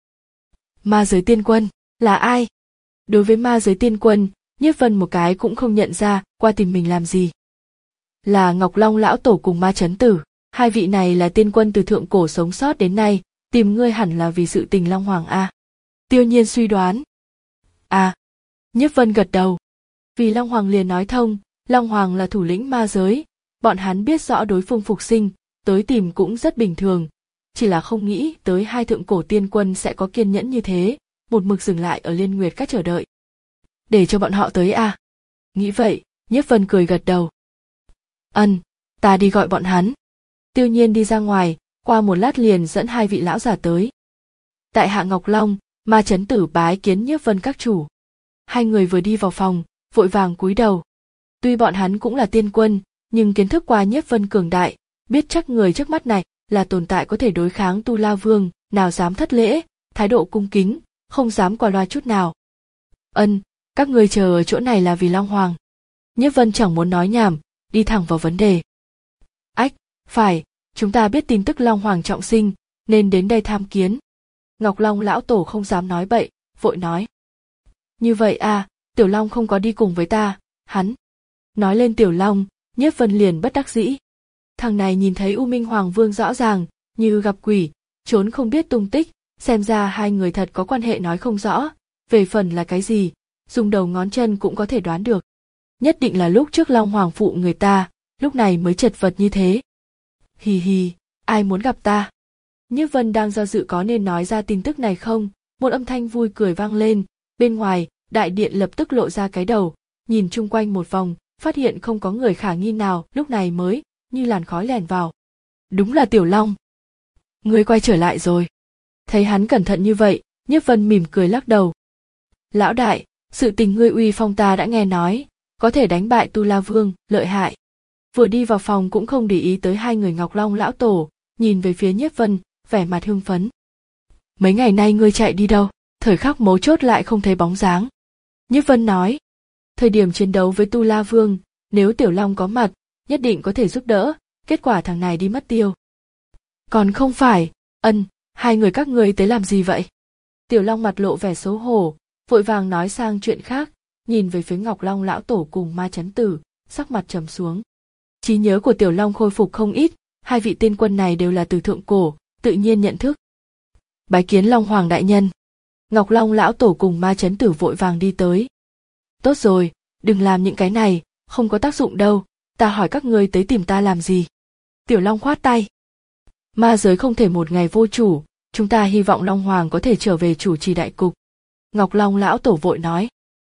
Ma giới tiên quân, là ai? Đối với ma giới tiên quân, Nhiếp Vân một cái cũng không nhận ra, qua tìm mình làm gì. Là Ngọc Long lão tổ cùng Ma Chấn Tử, hai vị này là tiên quân từ thượng cổ sống sót đến nay, tìm ngươi hẳn là vì sự tình Long Hoàng a. Tiêu Nhiên suy đoán. À, Nhiếp Vân gật đầu. Vì Long Hoàng liền nói thông, Long Hoàng là thủ lĩnh ma giới, bọn hắn biết rõ đối phương phục sinh, tới tìm cũng rất bình thường, chỉ là không nghĩ tới hai thượng cổ tiên quân sẽ có kiên nhẫn như thế, một mực dừng lại ở Liên Nguyệt các chờ đợi. Để cho bọn họ tới à? Nghĩ vậy, Nhiếp Vân cười gật đầu. Ân, ta đi gọi bọn hắn. Tiêu Nhiên đi ra ngoài, qua một lát liền dẫn hai vị lão già tới. Tại Hạ Ngọc Long, Ma Chấn Tử bái kiến Nhiếp Vân các chủ. Hai người vừa đi vào phòng, vội vàng cúi đầu. Tuy bọn hắn cũng là tiên quân, nhưng kiến thức qua Nhiếp Vân cường đại, biết chắc người trước mắt này là tồn tại có thể đối kháng Tu La Vương, nào dám thất lễ, thái độ cung kính, không dám qua loa chút nào. Ân, các ngươi chờ ở chỗ này là vì Long Hoàng. Nhiếp Vân chẳng muốn nói nhảm, đi thẳng vào vấn đề. Ách, phải, chúng ta biết tin tức Long Hoàng trọng sinh, nên đến đây tham kiến. Ngọc Long lão tổ không dám nói bậy, vội nói. Như vậy à, Tiểu Long không có đi cùng với ta, hắn. Nói lên Tiểu Long, Nhiếp Vân liền bất đắc dĩ. Thằng này nhìn thấy U Minh Hoàng Vương rõ ràng, như gặp quỷ, trốn không biết tung tích, xem ra hai người thật có quan hệ nói không rõ, về phần là cái gì, dùng đầu ngón chân cũng có thể đoán được. Nhất định là lúc trước Long Hoàng phụ người ta, lúc này mới chật vật như thế. Hì hì, ai muốn gặp ta? Nhiếp Vân đang do dự có nên nói ra tin tức này không, một âm thanh vui cười vang lên, bên ngoài, đại điện lập tức lộ ra cái đầu, nhìn chung quanh một vòng, phát hiện không có người khả nghi nào, lúc này mới, như làn khói lèn vào. Đúng là Tiểu Long. Ngươi quay trở lại rồi. Thấy hắn cẩn thận như vậy, Nhiếp Vân mỉm cười lắc đầu. Lão đại, sự tình ngươi uy phong ta đã nghe nói, có thể đánh bại Tu La Vương, lợi hại. Vừa đi vào phòng cũng không để ý tới hai người Ngọc Long lão tổ, nhìn về phía Nhiếp Vân, vẻ mặt hưng phấn. Mấy ngày nay ngươi chạy đi đâu, thời khắc mấu chốt lại không thấy bóng dáng. Nhiếp Vân nói, thời điểm chiến đấu với Tu La Vương, nếu Tiểu Long có mặt, nhất định có thể giúp đỡ, kết quả thằng này đi mất tiêu. Còn không phải, ân, hai người các ngươi tới làm gì vậy? Tiểu Long mặt lộ vẻ xấu hổ, vội vàng nói sang chuyện khác, nhìn về phía Ngọc Long lão tổ cùng Ma Chấn Tử, sắc mặt trầm xuống. Trí nhớ của Tiểu Long khôi phục không ít, hai vị tiên quân này đều là từ thượng cổ, tự nhiên nhận thức. Bái kiến Long Hoàng đại nhân. Ngọc Long lão tổ cùng Ma Chấn Tử vội vàng đi tới. Tốt rồi, đừng làm những cái này, không có tác dụng đâu, ta hỏi các ngươi tới tìm ta làm gì? Tiểu Long khoát tay. Ma giới không thể một ngày vô chủ, chúng ta hy vọng Long Hoàng có thể trở về chủ trì đại cục. Ngọc Long lão tổ vội nói.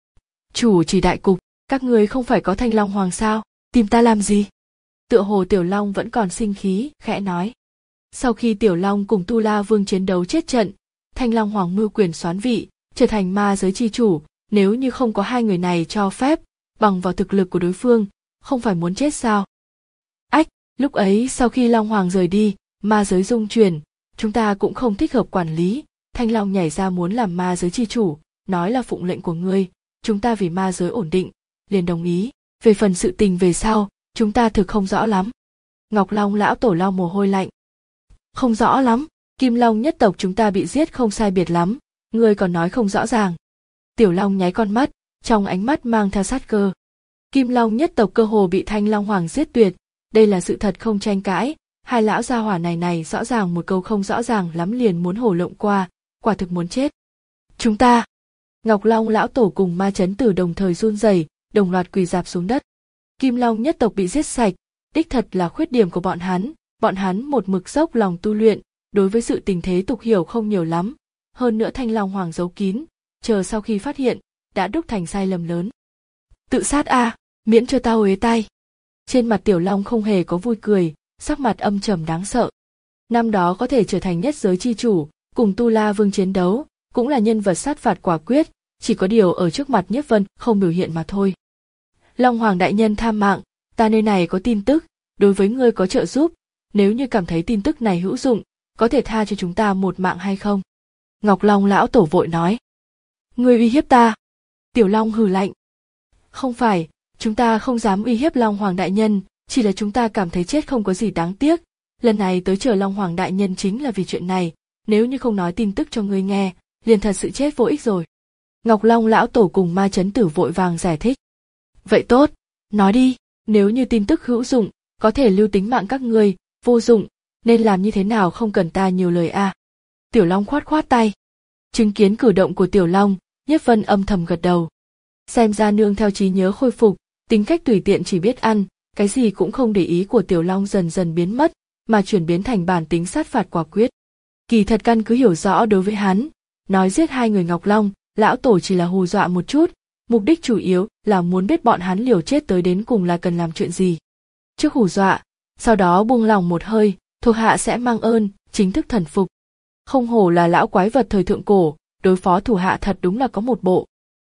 Chủ trì đại cục, các ngươi không phải có Thanh Long Hoàng sao, tìm ta làm gì? Tựa hồ Tiểu Long vẫn còn sinh khí, khẽ nói. Sau khi Tiểu Long cùng Tu La Vương chiến đấu chết trận, Thanh Long Hoàng mưu quyền soán vị, trở thành ma giới chi chủ, nếu như không có hai người này cho phép, bằng vào thực lực của đối phương, không phải muốn chết sao? Ách, lúc ấy sau khi Long Hoàng rời đi, ma giới rung chuyển, chúng ta cũng không thích hợp quản lý, Thanh Long nhảy ra muốn làm ma giới chi chủ, nói là phụng lệnh của ngươi, chúng ta vì ma giới ổn định, liền đồng ý, về phần sự tình về sau, chúng ta thực không rõ lắm. Ngọc Long lão tổ lau mồ hôi lạnh. Không rõ lắm, Kim Long nhất tộc chúng ta bị giết không sai biệt lắm, ngươi còn nói không rõ ràng. Tiểu Long nháy con mắt, trong ánh mắt mang theo sát cơ. Kim Long nhất tộc cơ hồ bị Thanh Long Hoàng giết tuyệt, đây là sự thật không tranh cãi, hai lão gia hỏa này này rõ ràng một câu không rõ ràng lắm liền muốn hổ lộng qua, quả thực muốn chết. Chúng ta, Ngọc Long lão tổ cùng Ma Chấn Tử đồng thời run rẩy, đồng loạt quỳ rạp xuống đất. Kim Long nhất tộc bị giết sạch, đích thật là khuyết điểm của bọn hắn, bọn hắn một mực dốc lòng tu luyện, đối với sự tình thế tục hiểu không nhiều lắm, hơn nữa Thanh Long Hoàng giấu kín, chờ sau khi phát hiện, đã đúc thành sai lầm lớn. Tự sát a, à, miễn cho tao uế tay. Trên mặt Tiểu Long không hề có vui cười, sắc mặt âm trầm đáng sợ. Năm đó có thể trở thành nhất giới chi chủ, cùng Tu La Vương chiến đấu, cũng là nhân vật sát phạt quả quyết, chỉ có điều ở trước mặt Nhiếp Vân không biểu hiện mà thôi. Long Hoàng đại nhân tham mạng, ta nơi này có tin tức, đối với ngươi có trợ giúp, nếu như cảm thấy tin tức này hữu dụng, có thể tha cho chúng ta một mạng hay không? Ngọc Long lão tổ vội nói. Ngươi uy hiếp ta? Tiểu Long hừ lạnh. Không phải, chúng ta không dám uy hiếp Long Hoàng đại nhân, chỉ là chúng ta cảm thấy chết không có gì đáng tiếc. Lần này tới chờ Long Hoàng đại nhân chính là vì chuyện này, nếu như không nói tin tức cho ngươi nghe, liền thật sự chết vô ích rồi. Ngọc Long lão tổ cùng Ma Chấn Tử vội vàng giải thích. Vậy tốt, nói đi, nếu như tin tức hữu dụng, có thể lưu tính mạng các ngươi, vô dụng, nên làm như thế nào không cần ta nhiều lời a. À. Tiểu Long khoát khoát tay. Chứng kiến cử động của Tiểu Long, Nhiếp Vân âm thầm gật đầu. Xem ra nương theo trí nhớ khôi phục, tính cách tùy tiện chỉ biết ăn, cái gì cũng không để ý của Tiểu Long dần dần biến mất, mà chuyển biến thành bản tính sát phạt quả quyết. Kỳ thật căn cứ hiểu rõ đối với hắn, nói giết hai người Ngọc Long, lão tổ chỉ là hù dọa một chút, mục đích chủ yếu là muốn biết bọn hắn liều chết tới đến cùng là cần làm chuyện gì. Trước hù dọa, sau đó buông lòng một hơi, thuộc hạ sẽ mang ơn, chính thức thần phục. Không hổ là lão quái vật thời thượng cổ, đối phó thủ hạ thật đúng là có một bộ.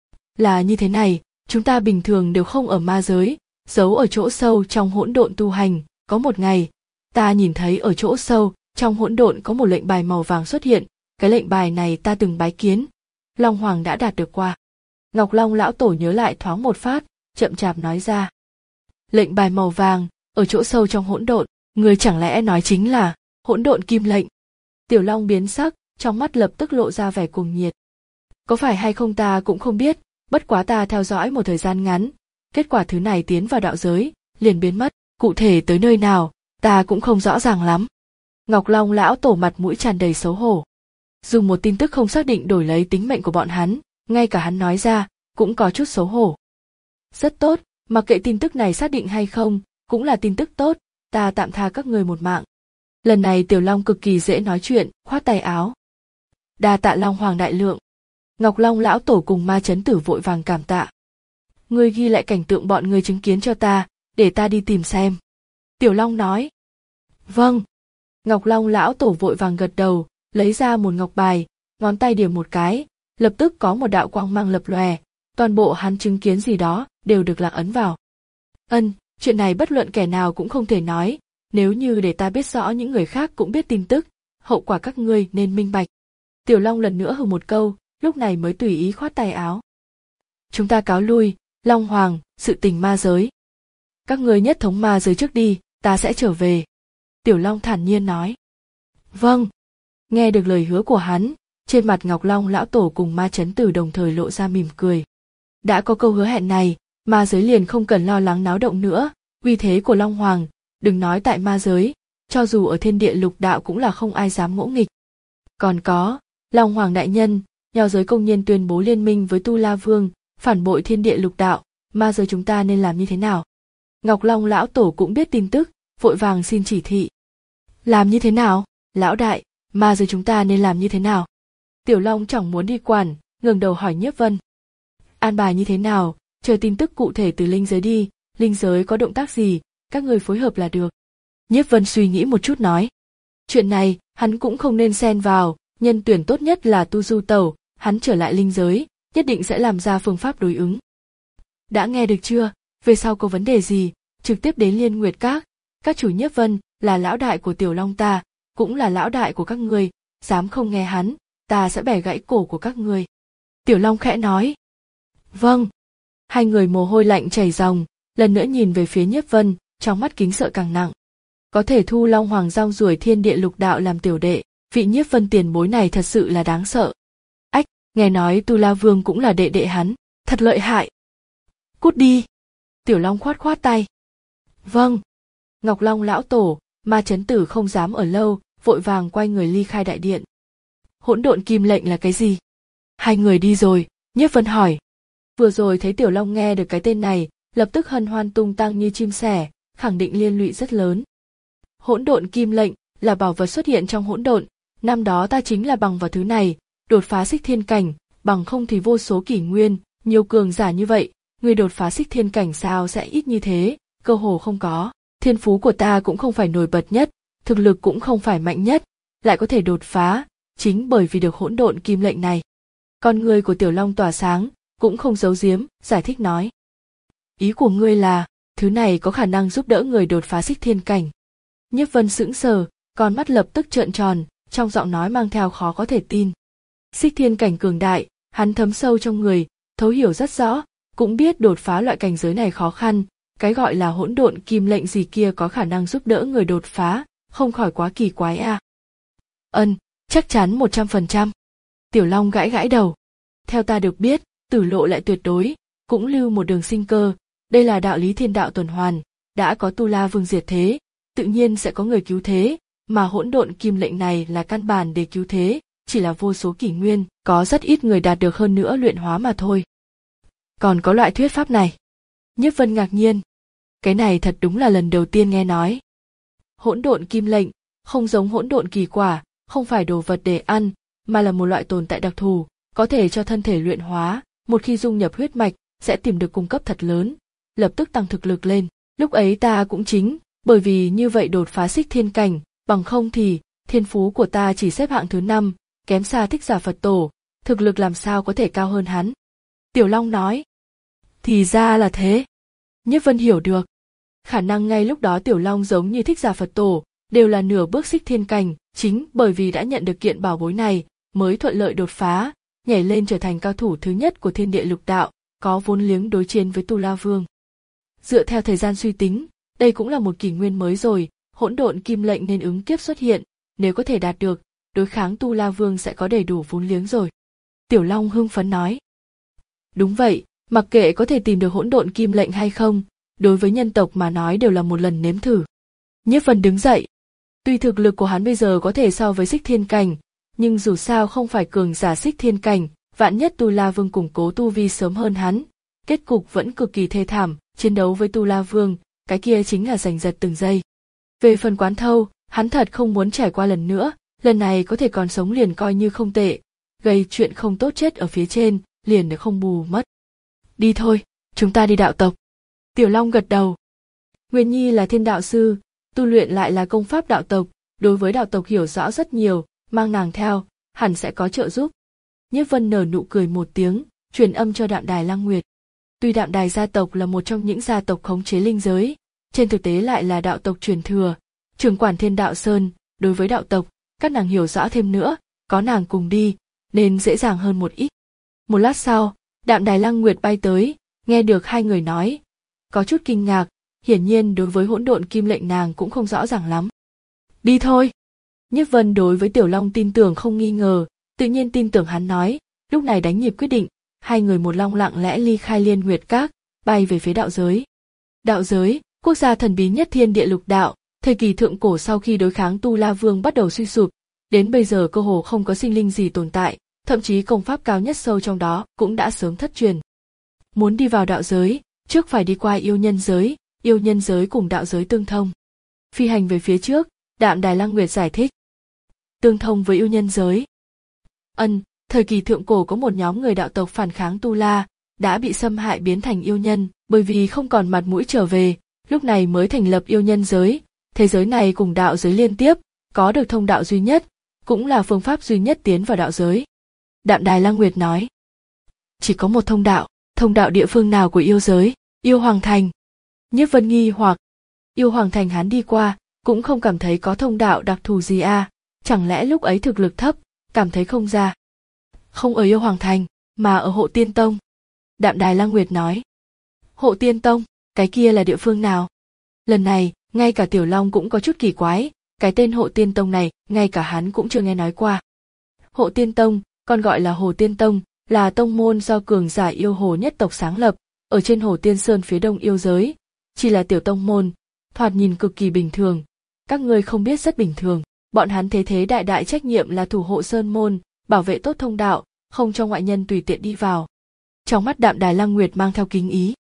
Là như thế này, chúng ta bình thường đều không ở ma giới, giấu ở chỗ sâu trong hỗn độn tu hành, có một ngày, ta nhìn thấy ở chỗ sâu, trong hỗn độn có một lệnh bài màu vàng xuất hiện, cái lệnh bài này ta từng bái kiến, Long Hoàng đã đạt được qua. Ngọc Long lão tổ nhớ lại thoáng một phát, chậm chạp nói ra. Lệnh bài màu vàng, ở chỗ sâu trong hỗn độn, người chẳng lẽ nói chính là hỗn độn kim lệnh? Tiểu Long biến sắc, trong mắt lập tức lộ ra vẻ cuồng nhiệt. Có phải hay không ta cũng không biết, bất quá ta theo dõi một thời gian ngắn, kết quả thứ này tiến vào đạo giới, liền biến mất, cụ thể tới nơi nào, ta cũng không rõ ràng lắm. Ngọc Long lão tổ mặt mũi tràn đầy xấu hổ. Dùng một tin tức không xác định đổi lấy tính mệnh của bọn hắn, ngay cả hắn nói ra, cũng có chút xấu hổ. Rất tốt, mặc kệ tin tức này xác định hay không, cũng là tin tức tốt, ta tạm tha các người một mạng. Lần này Tiểu Long cực kỳ dễ nói chuyện, khoát tay áo. Đa tạ Long Hoàng đại lượng. Ngọc Long lão tổ cùng Ma Chấn Tử vội vàng cảm tạ. Ngươi ghi lại cảnh tượng bọn ngươi chứng kiến cho ta, để ta đi tìm xem. Tiểu Long nói. Vâng. Ngọc Long lão tổ vội vàng gật đầu, lấy ra một ngọc bài, ngón tay điểm một cái, lập tức có một đạo quang mang lập lòe, toàn bộ hắn chứng kiến gì đó đều được lạc ấn vào. Ân, chuyện này bất luận kẻ nào cũng không thể nói, nếu như để ta biết rõ những người khác cũng biết tin tức, hậu quả các ngươi nên minh bạch. Tiểu Long lần nữa hừ một câu, lúc này mới tùy ý khoát tay áo. Chúng ta cáo lui, Long Hoàng, sự tình ma giới. Các ngươi nhất thống ma giới trước đi, ta sẽ trở về. Tiểu Long thản nhiên nói. Vâng. Nghe được lời hứa của hắn, trên mặt Ngọc Long lão tổ cùng Ma Chấn Tử đồng thời lộ ra mỉm cười. Đã có câu hứa hẹn này, ma giới liền không cần lo lắng náo động nữa, uy thế của Long Hoàng, đừng nói tại ma giới, cho dù ở thiên địa lục đạo cũng là không ai dám ngỗ nghịch. Còn có, Long Hoàng đại nhân, nho giới công nhiên tuyên bố liên minh với Tu La Vương, phản bội thiên địa lục đạo, ma giới chúng ta nên làm như thế nào? Ngọc Long lão tổ cũng biết tin tức, vội vàng xin chỉ thị. Làm như thế nào? Lão đại, ma giới chúng ta nên làm như thế nào? Tiểu Long chẳng muốn đi quản, ngẩng đầu hỏi Nhiếp Vân. An bài như thế nào, chờ tin tức cụ thể từ linh giới đi, linh giới có động tác gì, các người phối hợp là được. Nhiếp Vân suy nghĩ một chút nói. Chuyện này, hắn cũng không nên xen vào, nhân tuyển tốt nhất là Tu Du Tẩu, hắn trở lại linh giới, nhất định sẽ làm ra phương pháp đối ứng. Đã nghe được chưa, về sau có vấn đề gì, trực tiếp đến Liên Nguyệt Các, các chủ Nhiếp Vân là lão đại của Tiểu Long ta, cũng là lão đại của các người, dám không nghe hắn, ta sẽ bẻ gãy cổ của các người. Tiểu Long khẽ nói. Vâng. Hai người mồ hôi lạnh chảy ròng, lần nữa nhìn về phía Nhiếp Vân, trong mắt kính sợ càng nặng. Có thể thu Long Hoàng rong ruổi thiên địa lục đạo làm tiểu đệ, vị Nhiếp Vân tiền bối này thật sự là đáng sợ. Ách, nghe nói Tu La Vương cũng là đệ đệ hắn, thật lợi hại. Cút đi. Tiểu Long khoát khoát tay. Vâng. Ngọc Long lão tổ, Ma Chấn Tử không dám ở lâu, vội vàng quay người ly khai đại điện. Hỗn độn kim lệnh là cái gì? Hai người đi rồi, Nhiếp Vân hỏi. Vừa rồi thấy Tiểu Long nghe được cái tên này, lập tức hân hoan tung tăng như chim sẻ, khẳng định liên lụy rất lớn. Hỗn độn kim lệnh là bảo vật xuất hiện trong hỗn độn, năm đó ta chính là bằng vào thứ này, đột phá xích thiên cảnh, bằng không thì vô số kỷ nguyên, nhiều cường giả như vậy, người đột phá xích thiên cảnh sao sẽ ít như thế, cơ hồ không có. Thiên phú của ta cũng không phải nổi bật nhất, thực lực cũng không phải mạnh nhất, lại có thể đột phá, chính bởi vì được hỗn độn kim lệnh này. Con người của Tiểu Long tỏa sáng, cũng không giấu giếm, giải thích nói. Ý của ngươi là, thứ này có khả năng giúp đỡ người đột phá xích thiên cảnh. Nhiếp Vân sững sờ, con mắt lập tức trợn tròn, trong giọng nói mang theo khó có thể tin. Xích thiên cảnh cường đại, hắn thấm sâu trong người, thấu hiểu rất rõ, cũng biết đột phá loại cảnh giới này khó khăn, cái gọi là hỗn độn kim lệnh gì kia có khả năng giúp đỡ người đột phá, không khỏi quá kỳ quái à. Ân, chắc chắn một trăm phần trăm. Tiểu Long gãi gãi đầu. Theo ta được biết, tử lộ lại tuyệt đối, cũng lưu một đường sinh cơ, đây là đạo lý thiên đạo tuần hoàn, đã có Tu La Vương diệt thế, tự nhiên sẽ có người cứu thế, mà hỗn độn kim lệnh này là căn bản để cứu thế, chỉ là vô số kỷ nguyên, có rất ít người đạt được hơn nữa luyện hóa mà thôi. Còn có loại thuyết pháp này. Nhiếp Vân ngạc nhiên. Cái này thật đúng là lần đầu tiên nghe nói. Hỗn độn kim lệnh, không giống hỗn độn kỳ quả, không phải đồ vật để ăn, mà là một loại tồn tại đặc thù, có thể cho thân thể luyện hóa, một khi dung nhập huyết mạch, sẽ tìm được cung cấp thật lớn, lập tức tăng thực lực lên. Lúc ấy ta cũng chính, bởi vì như vậy đột phá xích thiên cảnh, bằng không thì, thiên phú của ta chỉ xếp hạng thứ năm, kém xa Thích Giả Phật Tổ, thực lực làm sao có thể cao hơn hắn. Tiểu Long nói. Thì ra là thế. Nhiếp Vân hiểu được. Khả năng ngay lúc đó Tiểu Long giống như Thích Giả Phật Tổ, đều là nửa bước xích thiên cảnh, chính bởi vì đã nhận được kiện bảo bối này, mới thuận lợi đột phá, nhảy lên trở thành cao thủ thứ nhất của thiên địa lục đạo, có vốn liếng đối chiến với Tu La Vương. Dựa theo thời gian suy tính, đây cũng là một kỷ nguyên mới rồi, hỗn độn kim lệnh nên ứng kiếp xuất hiện, nếu có thể đạt được, đối kháng Tu La Vương sẽ có đầy đủ vốn liếng rồi. Tiểu Long hưng phấn nói. Đúng vậy, mặc kệ có thể tìm được hỗn độn kim lệnh hay không, đối với nhân tộc mà nói đều là một lần nếm thử. Nhiếp Vân đứng dậy. Tuy thực lực của hắn bây giờ có thể so với xích thiên cảnh, nhưng dù sao không phải cường giả xích thiên cảnh, vạn nhất Tu La Vương củng cố tu vi sớm hơn hắn, kết cục vẫn cực kỳ thê thảm, chiến đấu với Tu La Vương, cái kia chính là giành giật từng giây. Về phần Quán Thâu, hắn thật không muốn trải qua lần nữa, lần này có thể còn sống liền coi như không tệ, gây chuyện không tốt chết ở phía trên, liền để không bù mất. Đi thôi, chúng ta đi đạo tộc. Tiểu Long gật đầu. Nguyên Nhi là thiên đạo sư, tu luyện lại là công pháp đạo tộc, đối với đạo tộc hiểu rõ rất nhiều, mang nàng theo, hẳn sẽ có trợ giúp. Nhiếp Vân nở nụ cười một tiếng, truyền âm cho Đạm Đài Lăng Nguyệt. Tuy Đạm Đài gia tộc là một trong những gia tộc khống chế linh giới, trên thực tế lại là đạo tộc truyền thừa, trưởng quản Thiên Đạo Sơn, đối với đạo tộc, các nàng hiểu rõ thêm nữa, có nàng cùng đi, nên dễ dàng hơn một ít. Một lát sau, Đạm Đài Lăng Nguyệt bay tới, nghe được hai người nói, có chút kinh ngạc, hiển nhiên đối với hỗn độn kim lệnh nàng cũng không rõ ràng lắm. Đi thôi. Nhiếp Vân đối với Tiểu Long tin tưởng không nghi ngờ, tự nhiên tin tưởng hắn nói, lúc này đánh nhịp quyết định, hai người một long lặng lẽ ly khai Liên Nguyệt Các, bay về phía đạo giới. Đạo giới, quốc gia thần bí nhất thiên địa lục đạo, thời kỳ thượng cổ sau khi đối kháng Tu La Vương bắt đầu suy sụp, đến bây giờ cơ hồ không có sinh linh gì tồn tại, thậm chí công pháp cao nhất sâu trong đó cũng đã sớm thất truyền. Muốn đi vào đạo giới, trước phải đi qua yêu nhân giới, yêu nhân giới cùng đạo giới tương thông. Phi hành về phía trước, Đạm Đài Lăng Nguyệt giải thích. Tương thông với yêu nhân giới. Ân, thời kỳ thượng cổ có một nhóm người đạo tộc phản kháng Tu La, đã bị xâm hại biến thành yêu nhân, bởi vì không còn mặt mũi trở về, lúc này mới thành lập yêu nhân giới. Thế giới này cùng đạo giới liên tiếp, có được thông đạo duy nhất, cũng là phương pháp duy nhất tiến vào đạo giới. Đạm Đài Lăng Nguyệt nói. Chỉ có một thông đạo, thông đạo địa phương nào của yêu giới? Yêu Hoàng Thành. Nhiếp Vân nghi hoặc, yêu Hoàng Thành hắn đi qua, cũng không cảm thấy có thông đạo đặc thù gì à, chẳng lẽ lúc ấy thực lực thấp, cảm thấy không ra. Không ở yêu Hoàng Thành, mà ở Hộ Tiên Tông. Đạm Đài Lăng Nguyệt nói. Hộ Tiên Tông, cái kia là địa phương nào? Lần này, ngay cả Tiểu Long cũng có chút kỳ quái, cái tên Hộ Tiên Tông này, ngay cả hắn cũng chưa nghe nói qua. Hộ Tiên Tông, còn gọi là Hồ Tiên Tông, là tông môn do cường giả yêu hồ nhất tộc sáng lập, ở trên Hồ Tiên Sơn phía đông yêu giới, chỉ là tiểu tông môn, thoạt nhìn cực kỳ bình thường. Các ngươi không biết rất bình thường, bọn hắn thế thế đại đại trách nhiệm là thủ hộ sơn môn, bảo vệ tốt thông đạo, không cho ngoại nhân tùy tiện đi vào. Trong mắt Đạm Đài Lăng Nguyệt mang theo kính ý.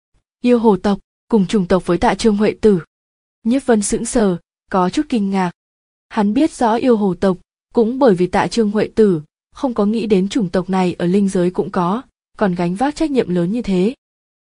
Yêu hồ tộc, cùng chủng tộc với Tạ Trương Huệ Tử. Nhiếp Vân sững sờ, có chút kinh ngạc. Hắn biết rõ yêu hồ tộc, cũng bởi vì Tạ Trương Huệ Tử, không có nghĩ đến chủng tộc này ở linh giới cũng có, còn gánh vác trách nhiệm lớn như thế.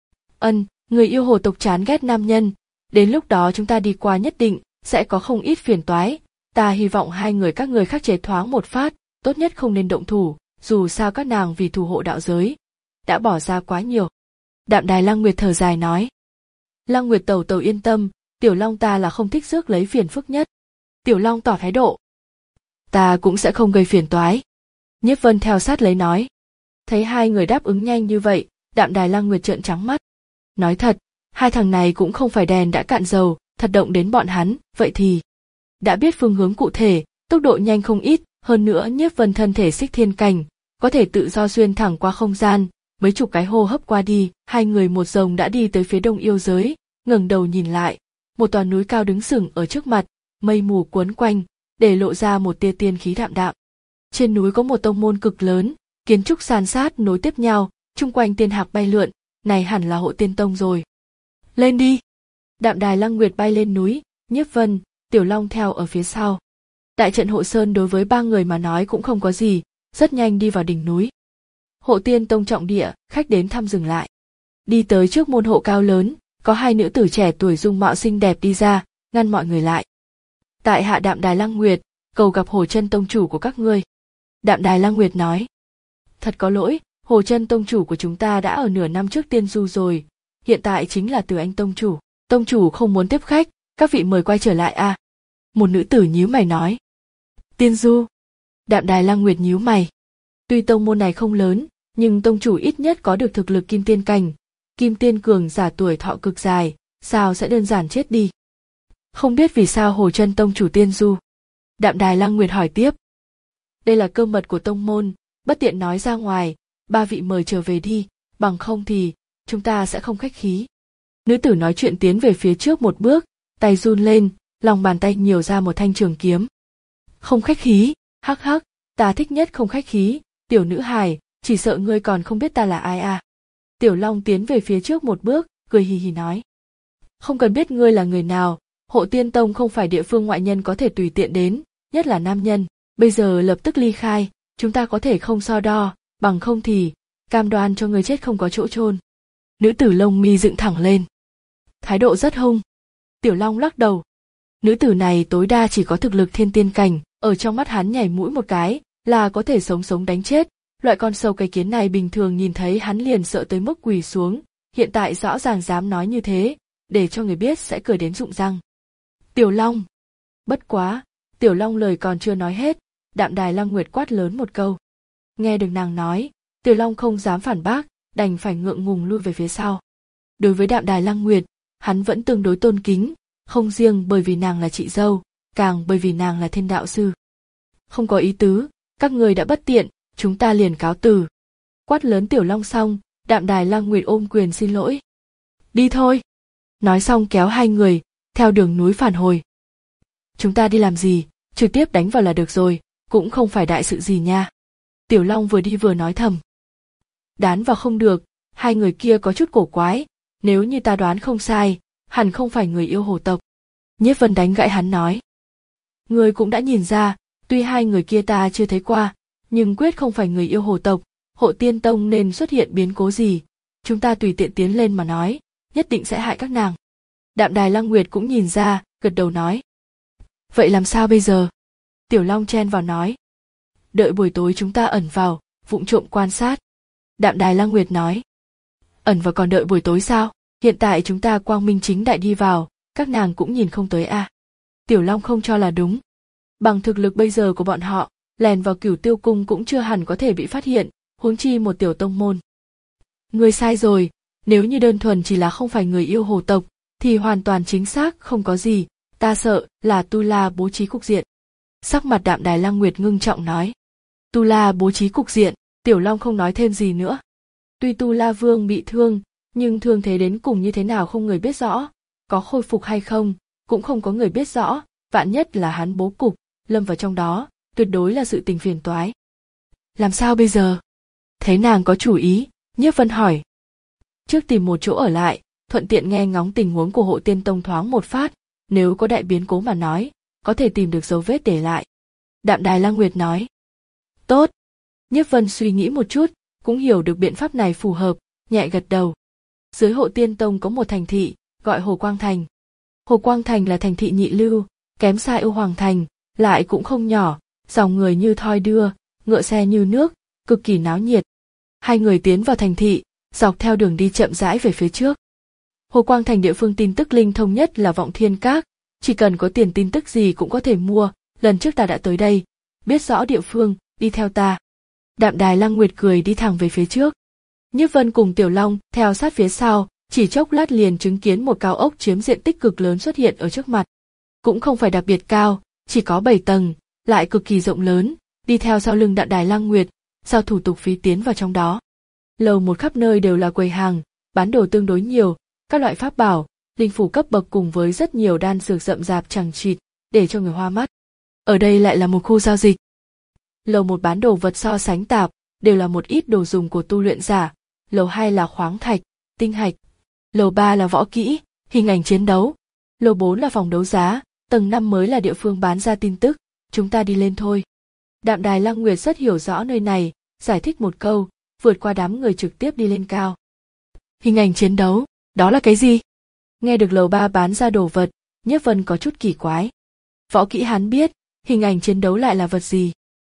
Ân, người yêu hồ tộc chán ghét nam nhân, đến lúc đó chúng ta đi qua nhất định sẽ có không ít phiền toái, ta hy vọng hai người các người khắc chế thoáng một phát, tốt nhất không nên động thủ, dù sao các nàng vì thủ hộ đạo giới, đã bỏ ra quá nhiều. Đạm Đài Lăng Nguyệt thở dài nói. Lăng Nguyệt tẩu tẩu yên tâm, Tiểu Long ta là không thích rước lấy phiền phức nhất. Tiểu Long tỏ thái độ. Ta cũng sẽ không gây phiền toái. Nhiếp Vân theo sát lấy nói. Thấy hai người đáp ứng nhanh như vậy, Đạm Đài Lăng Nguyệt trợn trắng mắt. Nói thật, hai thằng này cũng không phải đèn đã cạn dầu, thật động đến bọn hắn, vậy thì đã biết phương hướng cụ thể, tốc độ nhanh không ít, hơn nữa Nhiếp Vân thân thể xích thiên cảnh, có thể tự do xuyên thẳng qua không gian, mấy chục cái hô hấp qua đi, hai người một dòng đã đi tới phía đông yêu giới, ngẩng đầu nhìn lại, một tòa núi cao đứng sừng ở trước mặt, mây mù cuốn quanh, để lộ ra một tia tiên khí đạm đạm. Trên núi có một tông môn cực lớn, kiến trúc san sát nối tiếp nhau, chung quanh tiên hạc bay lượn, này hẳn là Hộ Tiên Tông rồi. Lên đi! Đạm Đài Lăng Nguyệt bay lên núi, Nhiếp Vân, Tiểu Long theo ở phía sau. Đại trận hộ sơn đối với ba người mà nói cũng không có gì, rất nhanh đi vào đỉnh núi. Hộ Tiên Tông trọng địa, khách đến thăm dừng lại. Đi tới trước môn hộ cao lớn, có hai nữ tử trẻ tuổi dung mạo xinh đẹp đi ra, ngăn mọi người lại. Tại hạ Đạm Đài Lăng Nguyệt, cầu gặp Hồ Chân Tông chủ của các ngươi. Đạm Đài Lăng Nguyệt nói. Thật có lỗi, Hồ Chân Tông chủ của chúng ta đã ở nửa năm trước tiên du rồi, hiện tại chính là Từ Anh Tông chủ. Tông chủ không muốn tiếp khách, các vị mời quay trở lại a. À? Một nữ tử nhíu mày nói. Tiên du. Đạm Đài Lăng Nguyệt nhíu mày. Tuy tông môn này không lớn, nhưng tông chủ ít nhất có được thực lực kim tiên cảnh. Kim tiên cường giả tuổi thọ cực dài, sao sẽ đơn giản chết đi. Không biết vì sao Hồ Chân Tông chủ tiên du. Đạm Đài Lăng Nguyệt hỏi tiếp. Đây là cơ mật của tông môn, bất tiện nói ra ngoài, ba vị mời trở về đi, bằng không thì, chúng ta sẽ không khách khí. Nữ tử nói chuyện tiến về phía trước một bước, tay run lên, lòng bàn tay nhiều ra một thanh trường kiếm. Không khách khí, hắc hắc, ta thích nhất không khách khí, tiểu nữ hài, chỉ sợ ngươi còn không biết ta là ai à. Tiểu Long tiến về phía trước một bước, cười hì hì nói. Không cần biết ngươi là người nào, Hộ Tiên Tông không phải địa phương ngoại nhân có thể tùy tiện đến, nhất là nam nhân, bây giờ lập tức ly khai, chúng ta có thể không so đo, bằng không thì, cam đoan cho người chết không có chỗ chôn. Nữ tử lông mi dựng thẳng lên. Thái độ rất hung. Tiểu Long lắc đầu. Nữ tử này tối đa chỉ có thực lực thiên tiên cảnh, ở trong mắt hắn nhảy mũi một cái, là có thể sống sống đánh chết. Loại con sâu cái kiến này bình thường nhìn thấy hắn liền sợ tới mức quỳ xuống, hiện tại rõ ràng dám nói như thế, để cho người biết sẽ cười đến rụng răng. Tiểu Long! Bất quá, Tiểu Long lời còn chưa nói hết, Đạm Đài Lăng Nguyệt quát lớn một câu. Nghe được nàng nói, Tiểu Long không dám phản bác, đành phải ngượng ngùng lui về phía sau. Đối với Đạm Đài Lăng Nguyệt, hắn vẫn tương đối tôn kính, không riêng bởi vì nàng là chị dâu, càng bởi vì nàng là thiên đạo sư. Không có ý tứ, các người đã bất tiện, chúng ta liền cáo từ. Quát lớn Tiểu Long xong, Đạm Đài Lăng Nguyệt ôm quyền xin lỗi. Đi thôi. Nói xong kéo hai người, theo đường núi phản hồi. Chúng ta đi làm gì, trực tiếp đánh vào là được rồi, cũng không phải đại sự gì nha. Tiểu Long vừa đi vừa nói thầm. Đán vào không được, hai người kia có chút cổ quái, nếu như ta đoán không sai, hẳn không phải người yêu hồ tộc. Nhiếp Vân đánh gãy hắn nói. Ngươi cũng đã nhìn ra, tuy hai người kia ta chưa thấy qua, nhưng quyết không phải người yêu hồ tộc, Hộ Tiên Tông nên xuất hiện biến cố gì, chúng ta tùy tiện tiến lên mà nói, nhất định sẽ hại các nàng. Đạm Đài Lăng Nguyệt cũng nhìn ra, gật đầu nói. Vậy làm sao bây giờ? Tiểu Long chen vào nói. Đợi buổi tối chúng ta ẩn vào, vụng trộm quan sát. Đạm Đài Lăng Nguyệt nói. Ẩn vào còn đợi buổi tối sao? Hiện tại chúng ta quang minh chính đại đi vào, các nàng cũng nhìn không tới à. Tiểu Long không cho là đúng. Bằng thực lực bây giờ của bọn họ, lèn vào Cửu Tiêu Cung cũng chưa hẳn có thể bị phát hiện, huống chi một tiểu tông môn. Ngươi sai rồi, nếu như đơn thuần chỉ là không phải người yêu hồ tộc, thì hoàn toàn chính xác không có gì, ta sợ là Tu La bố trí cục diện. Sắc mặt Đạm Đài Lăng Nguyệt ngưng trọng nói. Tu La bố trí cục diện, Tiểu Long không nói thêm gì nữa. Tuy Tu La Vương bị thương, nhưng thương thế đến cùng như thế nào không người biết rõ, có khôi phục hay không, cũng không có người biết rõ, vạn nhất là hắn bố cục, lâm vào trong đó, tuyệt đối là sự tình phiền toái. Làm sao bây giờ? Thấy nàng có chủ ý, Nhiếp Vân hỏi. Trước tìm một chỗ ở lại, thuận tiện nghe ngóng tình huống của Hộ Tiên Tông thoáng một phát, nếu có đại biến cố mà nói, có thể tìm được dấu vết để lại. Đạm Đài Lăng Nguyệt nói. Tốt. Nhiếp Vân suy nghĩ một chút, cũng hiểu được biện pháp này phù hợp, nhẹ gật đầu. Dưới Hộ Tiên Tông có một thành thị, gọi Hồ Quang Thành. Hồ Quang Thành là thành thị nhị lưu, kém xa Ưu Hoàng Thành, lại cũng không nhỏ, dòng người như thoi đưa, ngựa xe như nước, cực kỳ náo nhiệt. Hai người tiến vào thành thị, dọc theo đường đi chậm rãi về phía trước. Hồ Quang Thành địa phương tin tức linh thông nhất là Vọng Thiên Các, chỉ cần có tiền tin tức gì cũng có thể mua, lần trước ta đã tới đây, biết rõ địa phương, đi theo ta. Đạm Đài Lăng Nguyệt cười đi thẳng về phía trước. Nhiếp Vân cùng Tiểu Long theo sát phía sau, chỉ chốc lát liền chứng kiến một cao ốc chiếm diện tích cực lớn xuất hiện ở trước mặt. Cũng không phải đặc biệt cao, chỉ có bảy tầng, lại cực kỳ rộng lớn, đi theo sau lưng Đạm Đài Lăng Nguyệt, sau thủ tục phí tiến vào trong đó. Lầu một khắp nơi đều là quầy hàng, bán đồ tương đối nhiều, các loại pháp bảo, linh phủ cấp bậc cùng với rất nhiều đan dược rậm rạp chằng chịt, để cho người hoa mắt. Ở đây lại là một khu giao dịch. Lầu một bán đồ vật so sánh tạp, đều là một ít đồ dùng của tu luyện giả. Lầu hai là khoáng thạch, tinh hạch. Lầu ba là võ kỹ, hình ảnh chiến đấu. Lầu bốn là phòng đấu giá, tầng năm mới là địa phương bán ra tin tức, chúng ta đi lên thôi. Đạm Đài Lăng Nguyệt rất hiểu rõ nơi này, giải thích một câu, vượt qua đám người trực tiếp đi lên cao. Hình ảnh chiến đấu, đó là cái gì? Nghe được lầu ba bán ra đồ vật, Nhiếp Vân có chút kỳ quái. Võ kỹ hắn biết, hình ảnh chiến đấu lại là vật gì?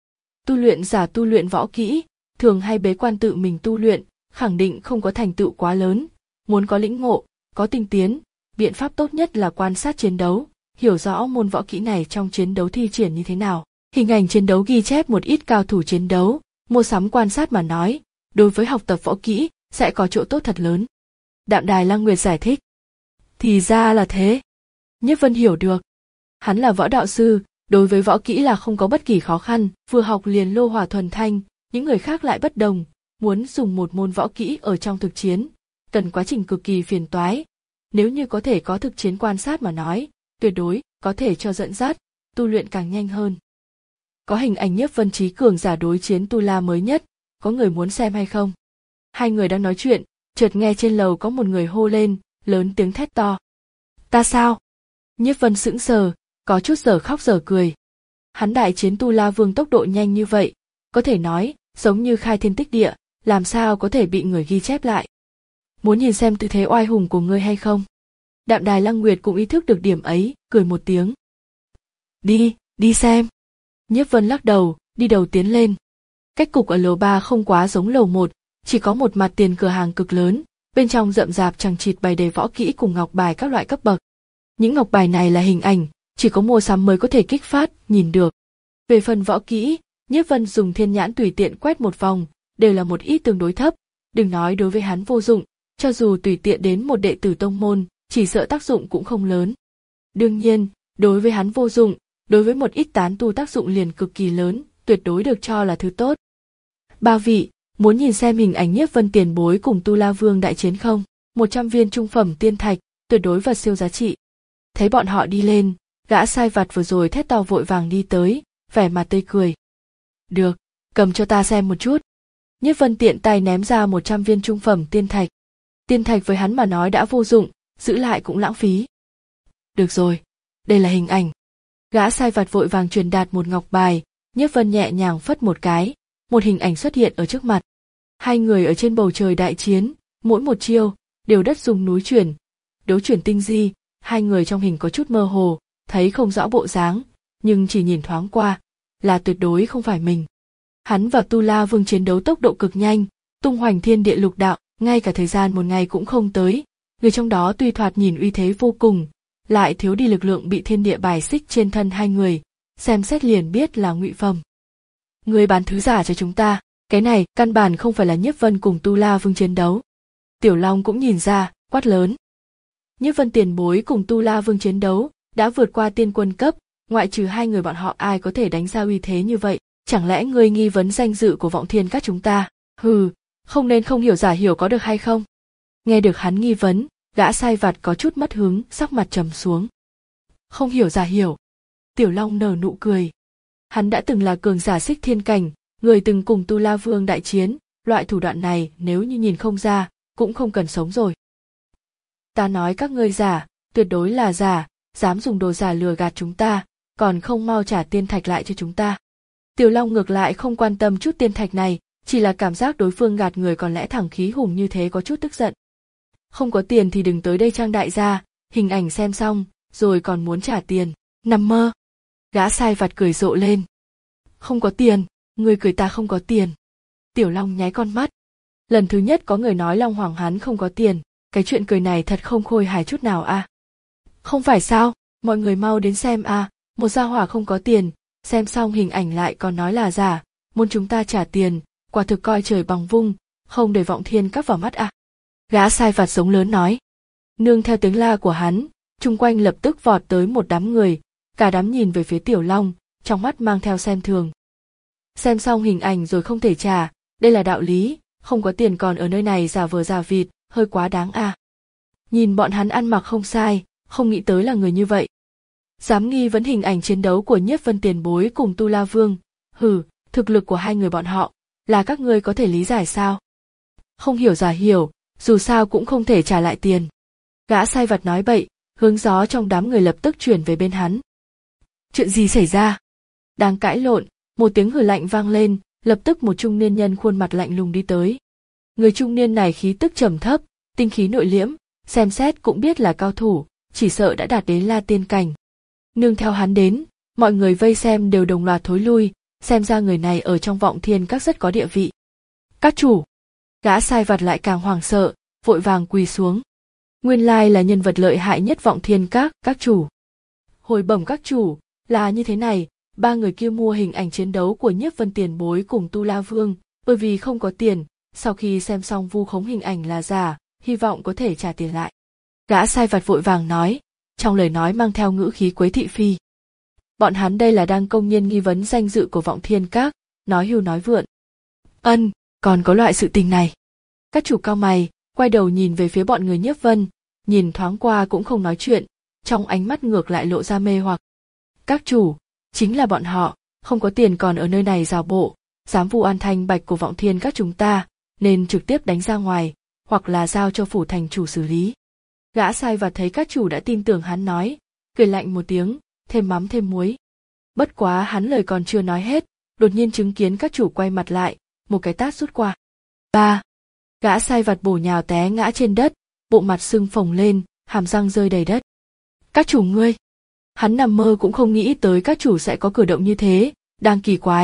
Tu luyện giả tu luyện võ kỹ, thường hay bế quan tự mình tu luyện, khẳng định không có thành tựu quá lớn, muốn có lĩnh ngộ, có tinh tiến, biện pháp tốt nhất là quan sát chiến đấu, hiểu rõ môn võ kỹ này trong chiến đấu thi triển như thế nào. Hình ảnh chiến đấu ghi chép một ít cao thủ chiến đấu, mua sắm quan sát mà nói, đối với học tập võ kỹ sẽ có chỗ tốt thật lớn. Đạm Đài Lăng Nguyệt giải thích. Thì ra là thế. Nhiếp Vân hiểu được. Hắn là võ đạo sư, đối với võ kỹ là không có bất kỳ khó khăn, vừa học liền lô hỏa thuần thanh, những người khác lại bất đồng, muốn dùng một môn võ kỹ ở trong thực chiến, cần quá trình cực kỳ phiền toái. Nếu như có thể có thực chiến quan sát mà nói, tuyệt đối có thể cho dẫn dắt, tu luyện càng nhanh hơn. Có hình ảnh Nhiếp Vân trí cường giả đối chiến Tu La mới nhất, có người muốn xem hay không? Hai người đang nói chuyện, chợt nghe trên lầu có một người hô lên, lớn tiếng thét to. Ta sao? Nhiếp Vân sững sờ, có chút dở khóc dở cười. Hắn đại chiến Tu La Vương tốc độ nhanh như vậy, có thể nói, giống như khai thiên tích địa, làm sao có thể bị người ghi chép lại. Muốn nhìn xem tư thế oai hùng của ngươi hay không? Đạm Đài Lăng Nguyệt cũng ý thức được điểm ấy, cười một tiếng. Đi, đi xem. Nhiếp Vân lắc đầu, đi đầu tiến lên. Cách cục ở lầu ba không quá giống lầu một, chỉ có một mặt tiền cửa hàng cực lớn, bên trong rậm rạp chằng chịt bày đầy võ kỹ cùng ngọc bài các loại cấp bậc. Những ngọc bài này là hình ảnh, chỉ có mua sắm mới có thể kích phát, nhìn được. Về phần võ kỹ, Nhiếp Vân dùng thiên nhãn tùy tiện quét một vòng, đều là một ít tương đối thấp, đừng nói đối với hắn vô dụng, cho dù tùy tiện đến một đệ tử tông môn, chỉ sợ tác dụng cũng không lớn. Đương nhiên, đối với hắn vô dụng, đối với một ít tán tu tác dụng liền cực kỳ lớn, tuyệt đối được cho là thứ tốt. Ba vị, muốn nhìn xem hình ảnh Nhiếp Vân tiền bối cùng Tu La Vương đại chiến không? một trăm viên trung phẩm tiên thạch, tuyệt đối vật siêu giá trị. Thấy bọn họ đi lên, gã sai vặt vừa rồi thét to vội vàng đi tới, vẻ mặt tươi cười. Được, cầm cho ta xem một chút. Nhiếp Vân tiện tay ném ra một trăm viên trung phẩm tiên thạch. Tiên thạch với hắn mà nói đã vô dụng, giữ lại cũng lãng phí. Được rồi, đây là hình ảnh. Gã sai vặt vội vàng truyền đạt một ngọc bài, Nhiếp Vân nhẹ nhàng phất một cái, một hình ảnh xuất hiện ở trước mặt. Hai người ở trên bầu trời đại chiến, mỗi một chiêu đều đất dùng núi chuyển, đấu chuyển tinh di, hai người trong hình có chút mơ hồ, thấy không rõ bộ dáng, nhưng chỉ nhìn thoáng qua, là tuyệt đối không phải mình. Hắn và Tu La Vương chiến đấu tốc độ cực nhanh, tung hoành thiên địa lục đạo, ngay cả thời gian một ngày cũng không tới, người trong đó tuy thoạt nhìn uy thế vô cùng, lại thiếu đi lực lượng bị thiên địa bài xích trên thân hai người, xem xét liền biết là ngụy phẩm. Người bán thứ giả cho chúng ta, cái này căn bản không phải là Nhiếp Vân cùng Tu La Vương chiến đấu. Tiểu Long cũng nhìn ra, quát lớn. Nhiếp Vân tiền bối cùng Tu La Vương chiến đấu, đã vượt qua tiên quân cấp, ngoại trừ hai người bọn họ ai có thể đánh ra uy thế như vậy, chẳng lẽ ngươi nghi vấn danh dự của Vọng Thiên các chúng ta? Hừ, không nên không hiểu giả hiểu có được hay không? Nghe được hắn nghi vấn, gã sai vặt có chút mất hứng, sắc mặt trầm xuống. Không hiểu giả hiểu. Tiểu Long nở nụ cười. Hắn đã từng là cường giả xích thiên cảnh, người từng cùng Tu La Vương đại chiến, loại thủ đoạn này nếu như nhìn không ra, cũng không cần sống rồi. Ta nói các ngươi giả, tuyệt đối là giả, dám dùng đồ giả lừa gạt chúng ta, còn không mau trả tiên thạch lại cho chúng ta. Tiểu Long ngược lại không quan tâm chút tiên thạch này, chỉ là cảm giác đối phương gạt người còn lẽ thẳng khí hùng như thế có chút tức giận. Không có tiền thì đừng tới đây trang đại gia, hình ảnh xem xong, rồi còn muốn trả tiền, nằm mơ. Gã sai vặt cười rộ lên. Không có tiền, người cười ta không có tiền. Tiểu Long nháy con mắt. Lần thứ nhất có người nói Long Hoàng hắn không có tiền, cái chuyện cười này thật không khôi hài chút nào a. À? Không phải sao, mọi người mau đến xem a, à, một gia hỏa không có tiền, xem xong hình ảnh lại còn nói là giả, muốn chúng ta trả tiền, quả thực coi trời bằng vung, không để Vọng Thiên các vào mắt à. Gã sai vặt giống lớn nói. Nương theo tiếng la của hắn, chung quanh lập tức vọt tới một đám người, cả đám nhìn về phía Tiểu Long, trong mắt mang theo xem thường. Xem xong hình ảnh rồi không thể trả, đây là đạo lý, không có tiền còn ở nơi này giả vờ giả vịt, hơi quá đáng à. Nhìn bọn hắn ăn mặc không sai, không nghĩ tới là người như vậy. Dám nghi vấn hình ảnh chiến đấu của Nhiếp Vân tiền bối cùng Tu La Vương, hừ, thực lực của hai người bọn họ, là các ngươi có thể lý giải sao? Không hiểu giả hiểu, dù sao cũng không thể trả lại tiền. Gã sai vặt nói bậy, hướng gió trong đám người lập tức chuyển về bên hắn. Chuyện gì xảy ra? Đang cãi lộn, một tiếng hừ lạnh vang lên, lập tức một trung niên nhân khuôn mặt lạnh lùng đi tới. Người trung niên này khí tức trầm thấp, tinh khí nội liễm, xem xét cũng biết là cao thủ, chỉ sợ đã đạt đến La Tiên cảnh. Nương theo hắn đến, mọi người vây xem đều đồng loạt thối lui, xem ra người này ở trong Vọng Thiên các rất có địa vị. Các chủ, gã sai vặt lại càng hoảng sợ, vội vàng quỳ xuống. Nguyên lai là nhân vật lợi hại nhất Vọng Thiên các, các chủ. Hồi bẩm các chủ, là như thế này, ba người kia mua hình ảnh chiến đấu của Nhiếp Vân tiền bối cùng Tu La Vương, bởi vì không có tiền, sau khi xem xong vu khống hình ảnh là giả, hy vọng có thể trả tiền lại. Gã sai vặt vội vàng nói, trong lời nói mang theo ngữ khí quấy thị phi. Bọn hắn đây là đang công nhiên nghi vấn danh dự của Vọng Thiên các, nói hưu nói vượn. Ân, còn có loại sự tình này. Các chủ cao mày, quay đầu nhìn về phía bọn người Nhiếp Vân, nhìn thoáng qua cũng không nói chuyện, trong ánh mắt ngược lại lộ ra mê hoặc. Các chủ, chính là bọn họ, không có tiền còn ở nơi này rào bộ, dám vu oan thanh bạch của Vọng Thiên các chúng ta, nên trực tiếp đánh ra ngoài, hoặc là giao cho phủ thành chủ xử lý. Gã sai vặt thấy các chủ đã tin tưởng hắn nói, cười lạnh một tiếng, thêm mắm thêm muối. Bất quá hắn lời còn chưa nói hết, đột nhiên chứng kiến các chủ quay mặt lại, một cái tát rút qua. Ba, gã sai vặt bổ nhào té ngã trên đất, bộ mặt sưng phồng lên, hàm răng rơi đầy đất. Các chủ ngươi, hắn nằm mơ cũng không nghĩ tới các chủ sẽ có cử động như thế, đang kỳ quái,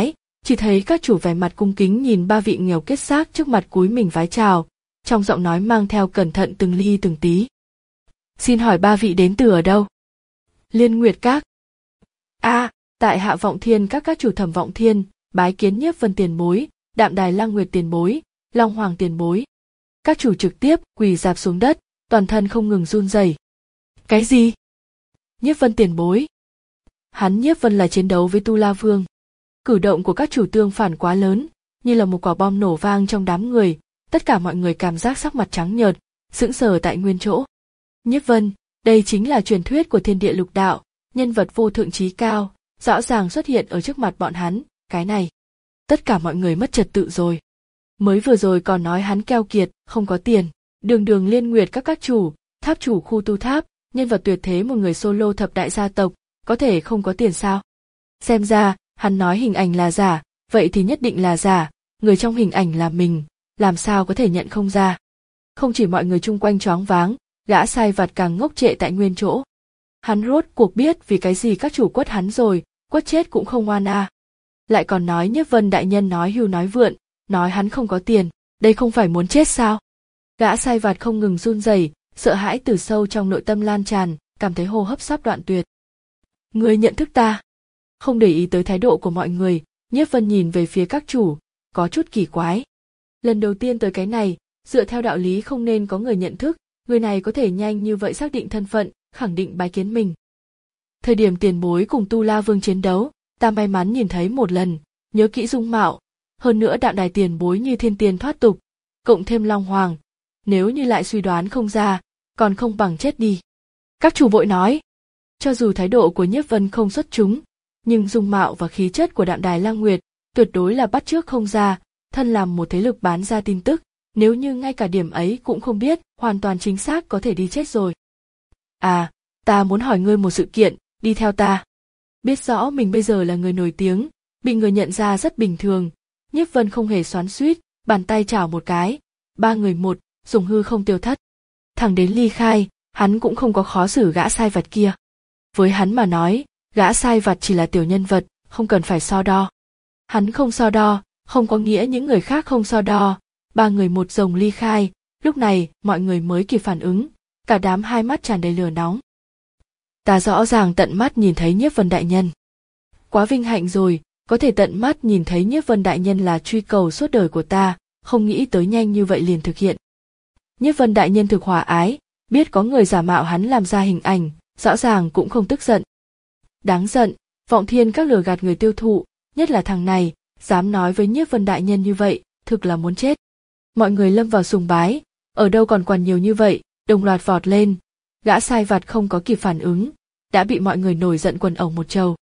Chỉ thấy các chủ vẻ mặt cung kính nhìn ba vị nghèo kết xác trước mặt cúi mình vái chào, trong giọng nói mang theo cẩn thận từng ly từng tí. Xin hỏi ba vị đến từ ở đâu? Liên Nguyệt Các. A, à, tại hạ Vọng Thiên Các các chủ Thẩm Vọng Thiên, bái kiến Nhiếp Vân tiền bối, Đạm Đài Lang Nguyệt tiền bối, Long Hoàng tiền bối. Các chủ trực tiếp quỳ rạp xuống đất, toàn thân không ngừng run rẩy. Cái gì? Nhiếp Vân tiền bối? Hắn Nhiếp Vân là chiến đấu với Tu La Vương. Cử động của các chủ tương phản quá lớn, như là một quả bom nổ vang trong đám người, tất cả mọi người cảm giác sắc mặt trắng nhợt, sững sờ tại nguyên chỗ. Nhiếp Vân, đây chính là truyền thuyết của thiên địa lục đạo, nhân vật vô thượng trí cao, rõ ràng xuất hiện ở trước mặt bọn hắn, cái này. Tất cả mọi người mất trật tự rồi. Mới vừa rồi còn nói hắn keo kiệt, không có tiền, đường đường Liên Nguyệt các các chủ, tháp chủ khu tu tháp, nhân vật tuyệt thế một người solo thập đại gia tộc, có thể không có tiền sao? Xem ra, hắn nói hình ảnh là giả, vậy thì nhất định là giả, người trong hình ảnh là mình, làm sao có thể nhận không ra. Không chỉ mọi người chung quanh choáng váng, gã sai vặt càng ngốc trệ tại nguyên chỗ. Hắn rốt cuộc biết vì cái gì các chủ quất hắn rồi, quất chết cũng không oan à. Lại còn nói Nhiếp Vân đại nhân nói hưu nói vượn, nói hắn không có tiền, đây không phải muốn chết sao? Gã sai vặt không ngừng run rẩy, sợ hãi từ sâu trong nội tâm lan tràn, cảm thấy hô hấp sắp đoạn tuyệt. Ngươi nhận thức ta? Không để ý tới thái độ của mọi người, Nhiếp Vân nhìn về phía các chủ, có chút kỳ quái. Lần đầu tiên tới cái này, dựa theo đạo lý không nên có người nhận thức, người này có thể nhanh như vậy xác định thân phận, khẳng định bái kiến mình. Thời điểm tiền bối cùng Tu La Vương chiến đấu, ta may mắn nhìn thấy một lần, nhớ kỹ dung mạo, hơn nữa Đạm Đài tiền bối như thiên tiên thoát tục, cộng thêm Long Hoàng, nếu như lại suy đoán không ra, còn không bằng chết đi. Các chủ vội nói, cho dù thái độ của Nhiếp Vân không xuất chúng, nhưng dung mạo và khí chất của Đạm Đài Lang Nguyệt tuyệt đối là bắt chước không ra, thân làm một thế lực bán ra tin tức, nếu như ngay cả điểm ấy cũng không biết, hoàn toàn chính xác có thể đi chết rồi. À, ta muốn hỏi ngươi một sự kiện, đi theo ta. Biết rõ mình bây giờ là người nổi tiếng, bị người nhận ra rất bình thường, Nhiếp Vân không hề xoắn xuýt, bàn tay chảo một cái, ba người một, dùng hư không tiêu thất. Thẳng đến ly khai, hắn cũng không có khó xử gã sai vặt kia. Với hắn mà nói, gã sai vặt chỉ là tiểu nhân vật, không cần phải so đo. Hắn không so đo, không có nghĩa những người khác không so đo, ba người một rồng ly khai, lúc này mọi người mới kịp phản ứng, cả đám hai mắt tràn đầy lửa nóng. Ta rõ ràng tận mắt nhìn thấy Nhiếp Vân đại nhân. Quá vinh hạnh rồi, có thể tận mắt nhìn thấy Nhiếp Vân đại nhân là truy cầu suốt đời của ta, không nghĩ tới nhanh như vậy liền thực hiện. Nhiếp Vân đại nhân thực hòa ái, biết có người giả mạo hắn làm ra hình ảnh, rõ ràng cũng không tức giận. Đáng giận, Vọng Thiên các lừa gạt người tiêu thụ, nhất là thằng này, dám nói với Nhiếp Vân đại nhân như vậy, thực là muốn chết. Mọi người lâm vào sùng bái, ở đâu còn quản nhiều như vậy, đồng loạt vọt lên, gã sai vặt không có kịp phản ứng, đã bị mọi người nổi giận quần ổng một trầu.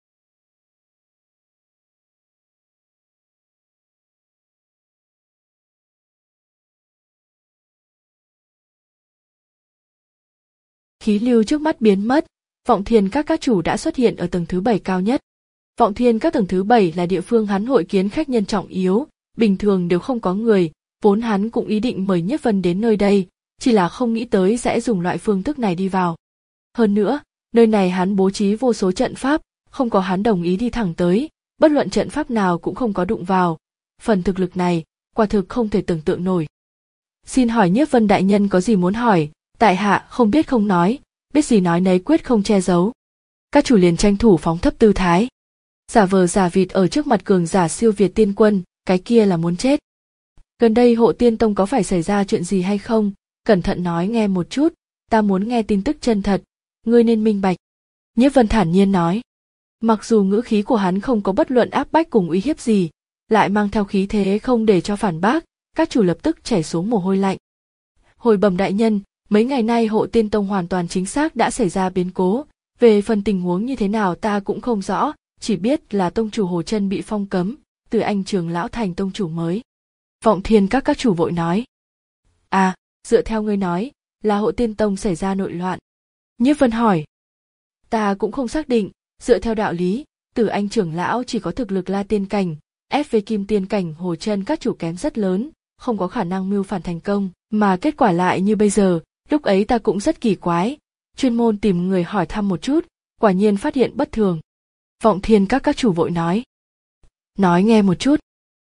Khí lưu trước mắt biến mất, Vọng Thiên các các chủ đã xuất hiện ở tầng thứ bảy cao nhất. Vọng Thiên các tầng thứ bảy là địa phương hắn hội kiến khách nhân trọng yếu, bình thường đều không có người, vốn hắn cũng ý định mời Nhiếp Vân đến nơi đây, chỉ là không nghĩ tới sẽ dùng loại phương thức này đi vào. Hơn nữa, nơi này hắn bố trí vô số trận pháp, không có hắn đồng ý đi thẳng tới, bất luận trận pháp nào cũng không có đụng vào. Phần thực lực này, quả thực không thể tưởng tượng nổi. Xin hỏi Nhiếp Vân đại nhân có gì muốn hỏi, tại hạ không biết không nói, biết gì nói nấy quyết không che giấu. Các chủ liền tranh thủ phóng thấp tư thái. Giả vờ giả vịt ở trước mặt cường giả siêu việt tiên quân, cái kia là muốn chết. Gần đây Hộ Tiên Tông có phải xảy ra chuyện gì hay không? Cẩn thận nói nghe một chút, ta muốn nghe tin tức chân thật, ngươi nên minh bạch. Nhiếp Vân thản nhiên nói. Mặc dù ngữ khí của hắn không có bất luận áp bách cùng uy hiếp gì, lại mang theo khí thế không để cho phản bác, các chủ lập tức chảy xuống mồ hôi lạnh. Hồi bẩm đại nhân, mấy ngày nay Hộ Tiên Tông hoàn toàn chính xác đã xảy ra biến cố, về phần tình huống như thế nào ta cũng không rõ, chỉ biết là tông chủ Hồ Chân bị phong cấm, từ anh trưởng lão thành tông chủ mới. Vọng Thiên các các chủ vội nói. À, dựa theo ngươi nói, là Hộ Tiên Tông xảy ra nội loạn. Nhiếp Vân hỏi. Ta cũng không xác định, dựa theo đạo lý, Tử Anh trưởng lão chỉ có thực lực La Tiên cảnh, ép về Kim Tiên cảnh Hồ Chân các chủ kém rất lớn, không có khả năng mưu phản thành công, mà kết quả lại như bây giờ, lúc ấy ta cũng rất kỳ quái, chuyên môn tìm người hỏi thăm một chút, quả nhiên phát hiện bất thường. Vọng Thiên các các chủ vội nói. Nói nghe một chút.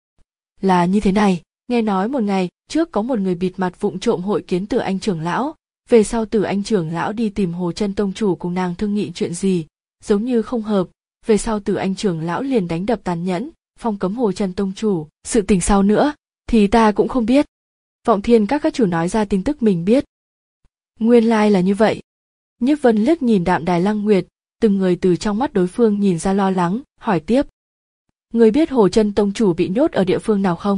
Là như thế này, nghe nói một ngày trước có một người bịt mặt vụng trộm hội kiến Từ Anh trưởng lão, về sau Từ Anh trưởng lão đi tìm Hồ Chân tông chủ cùng nàng thương nghị chuyện gì, giống như không hợp, về sau Từ Anh trưởng lão liền đánh đập tàn nhẫn, phong cấm Hồ Chân tông chủ, sự tình sau nữa thì ta cũng không biết. Vọng Thiên các các chủ nói ra tin tức mình biết. Nguyên lai là như vậy. Nhiếp Vân liếc nhìn Đạm Đài Lăng Nguyệt, từng người từ trong mắt đối phương nhìn ra lo lắng, hỏi tiếp. Người biết Hồ Chân tông chủ bị nhốt ở địa phương nào không?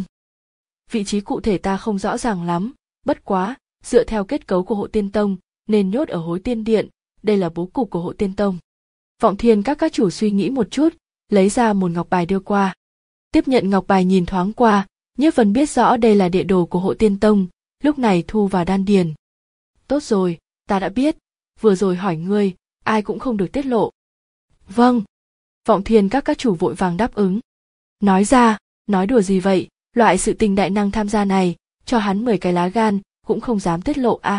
Vị trí cụ thể ta không rõ ràng lắm, bất quá, dựa theo kết cấu của Hộ Tiên Tông, nên nhốt ở Hối Tiên Điện, đây là bố cục của Hộ Tiên Tông. Vọng Thiên các các chủ suy nghĩ một chút, lấy ra một ngọc bài đưa qua. Tiếp nhận ngọc bài nhìn thoáng qua, Nhiếp Vân biết rõ đây là địa đồ của Hộ Tiên Tông, lúc này thu vào đan điền. Tốt rồi, ta đã biết, vừa rồi hỏi ngươi, ai cũng không được tiết lộ. Vâng. Vọng Thiên các các chủ vội vàng đáp ứng. Nói ra, nói đùa gì vậy, loại sự tình đại năng tham gia này, cho hắn mười cái lá gan, cũng không dám tiết lộ à.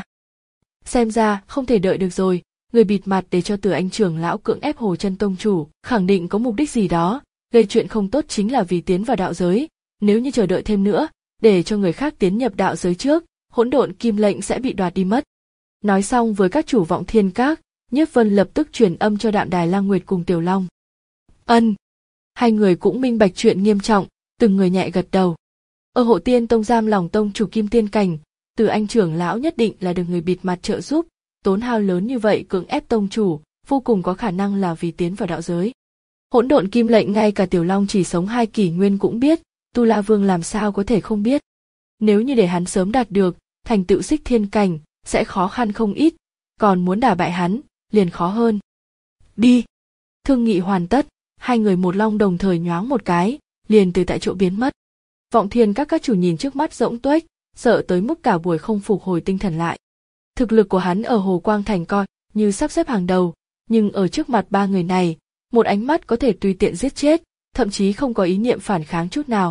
Xem ra, không thể đợi được rồi, người bịt mặt để cho Từ Anh trưởng lão cưỡng ép Hồ Chân tông chủ, khẳng định có mục đích gì đó, gây chuyện không tốt chính là vì tiến vào đạo giới, nếu như chờ đợi thêm nữa, để cho người khác tiến nhập đạo giới trước, hỗn độn kim lệnh sẽ bị đoạt đi mất. Nói xong với các chủ Vọng Thiên các, Nhiếp Vân lập tức truyền âm cho Đạm Đài Lăng Nguyệt cùng Tiểu Long. Ân. Hai người cũng minh bạch chuyện nghiêm trọng, từng người nhẹ gật đầu. Ở Hộ Tiên Tông giam lòng tông chủ Kim Tiên cảnh, Từ Anh trưởng lão nhất định là được người bịt mặt trợ giúp, tốn hao lớn như vậy cưỡng ép tông chủ, vô cùng có khả năng là vì tiến vào đạo giới. Hỗn độn kim lệnh ngay cả Tiểu Long chỉ sống hai kỷ nguyên cũng biết, Tu La Vương làm sao có thể không biết. Nếu như để hắn sớm đạt được, thành tựu Xích Thiên cảnh, sẽ khó khăn không ít, còn muốn đả bại hắn, liền khó hơn. Đi. Thương nghị hoàn tất, hai người một long đồng thời nhoáng một cái, liền từ tại chỗ biến mất. Vọng Thiên các các chủ nhìn trước mắt rỗng tuếch, sợ tới mức cả buổi không phục hồi tinh thần lại. Thực lực của hắn ở Hồ Quang Thành coi như sắp xếp hàng đầu, nhưng ở trước mặt ba người này, một ánh mắt có thể tùy tiện giết chết, thậm chí không có ý niệm phản kháng chút nào.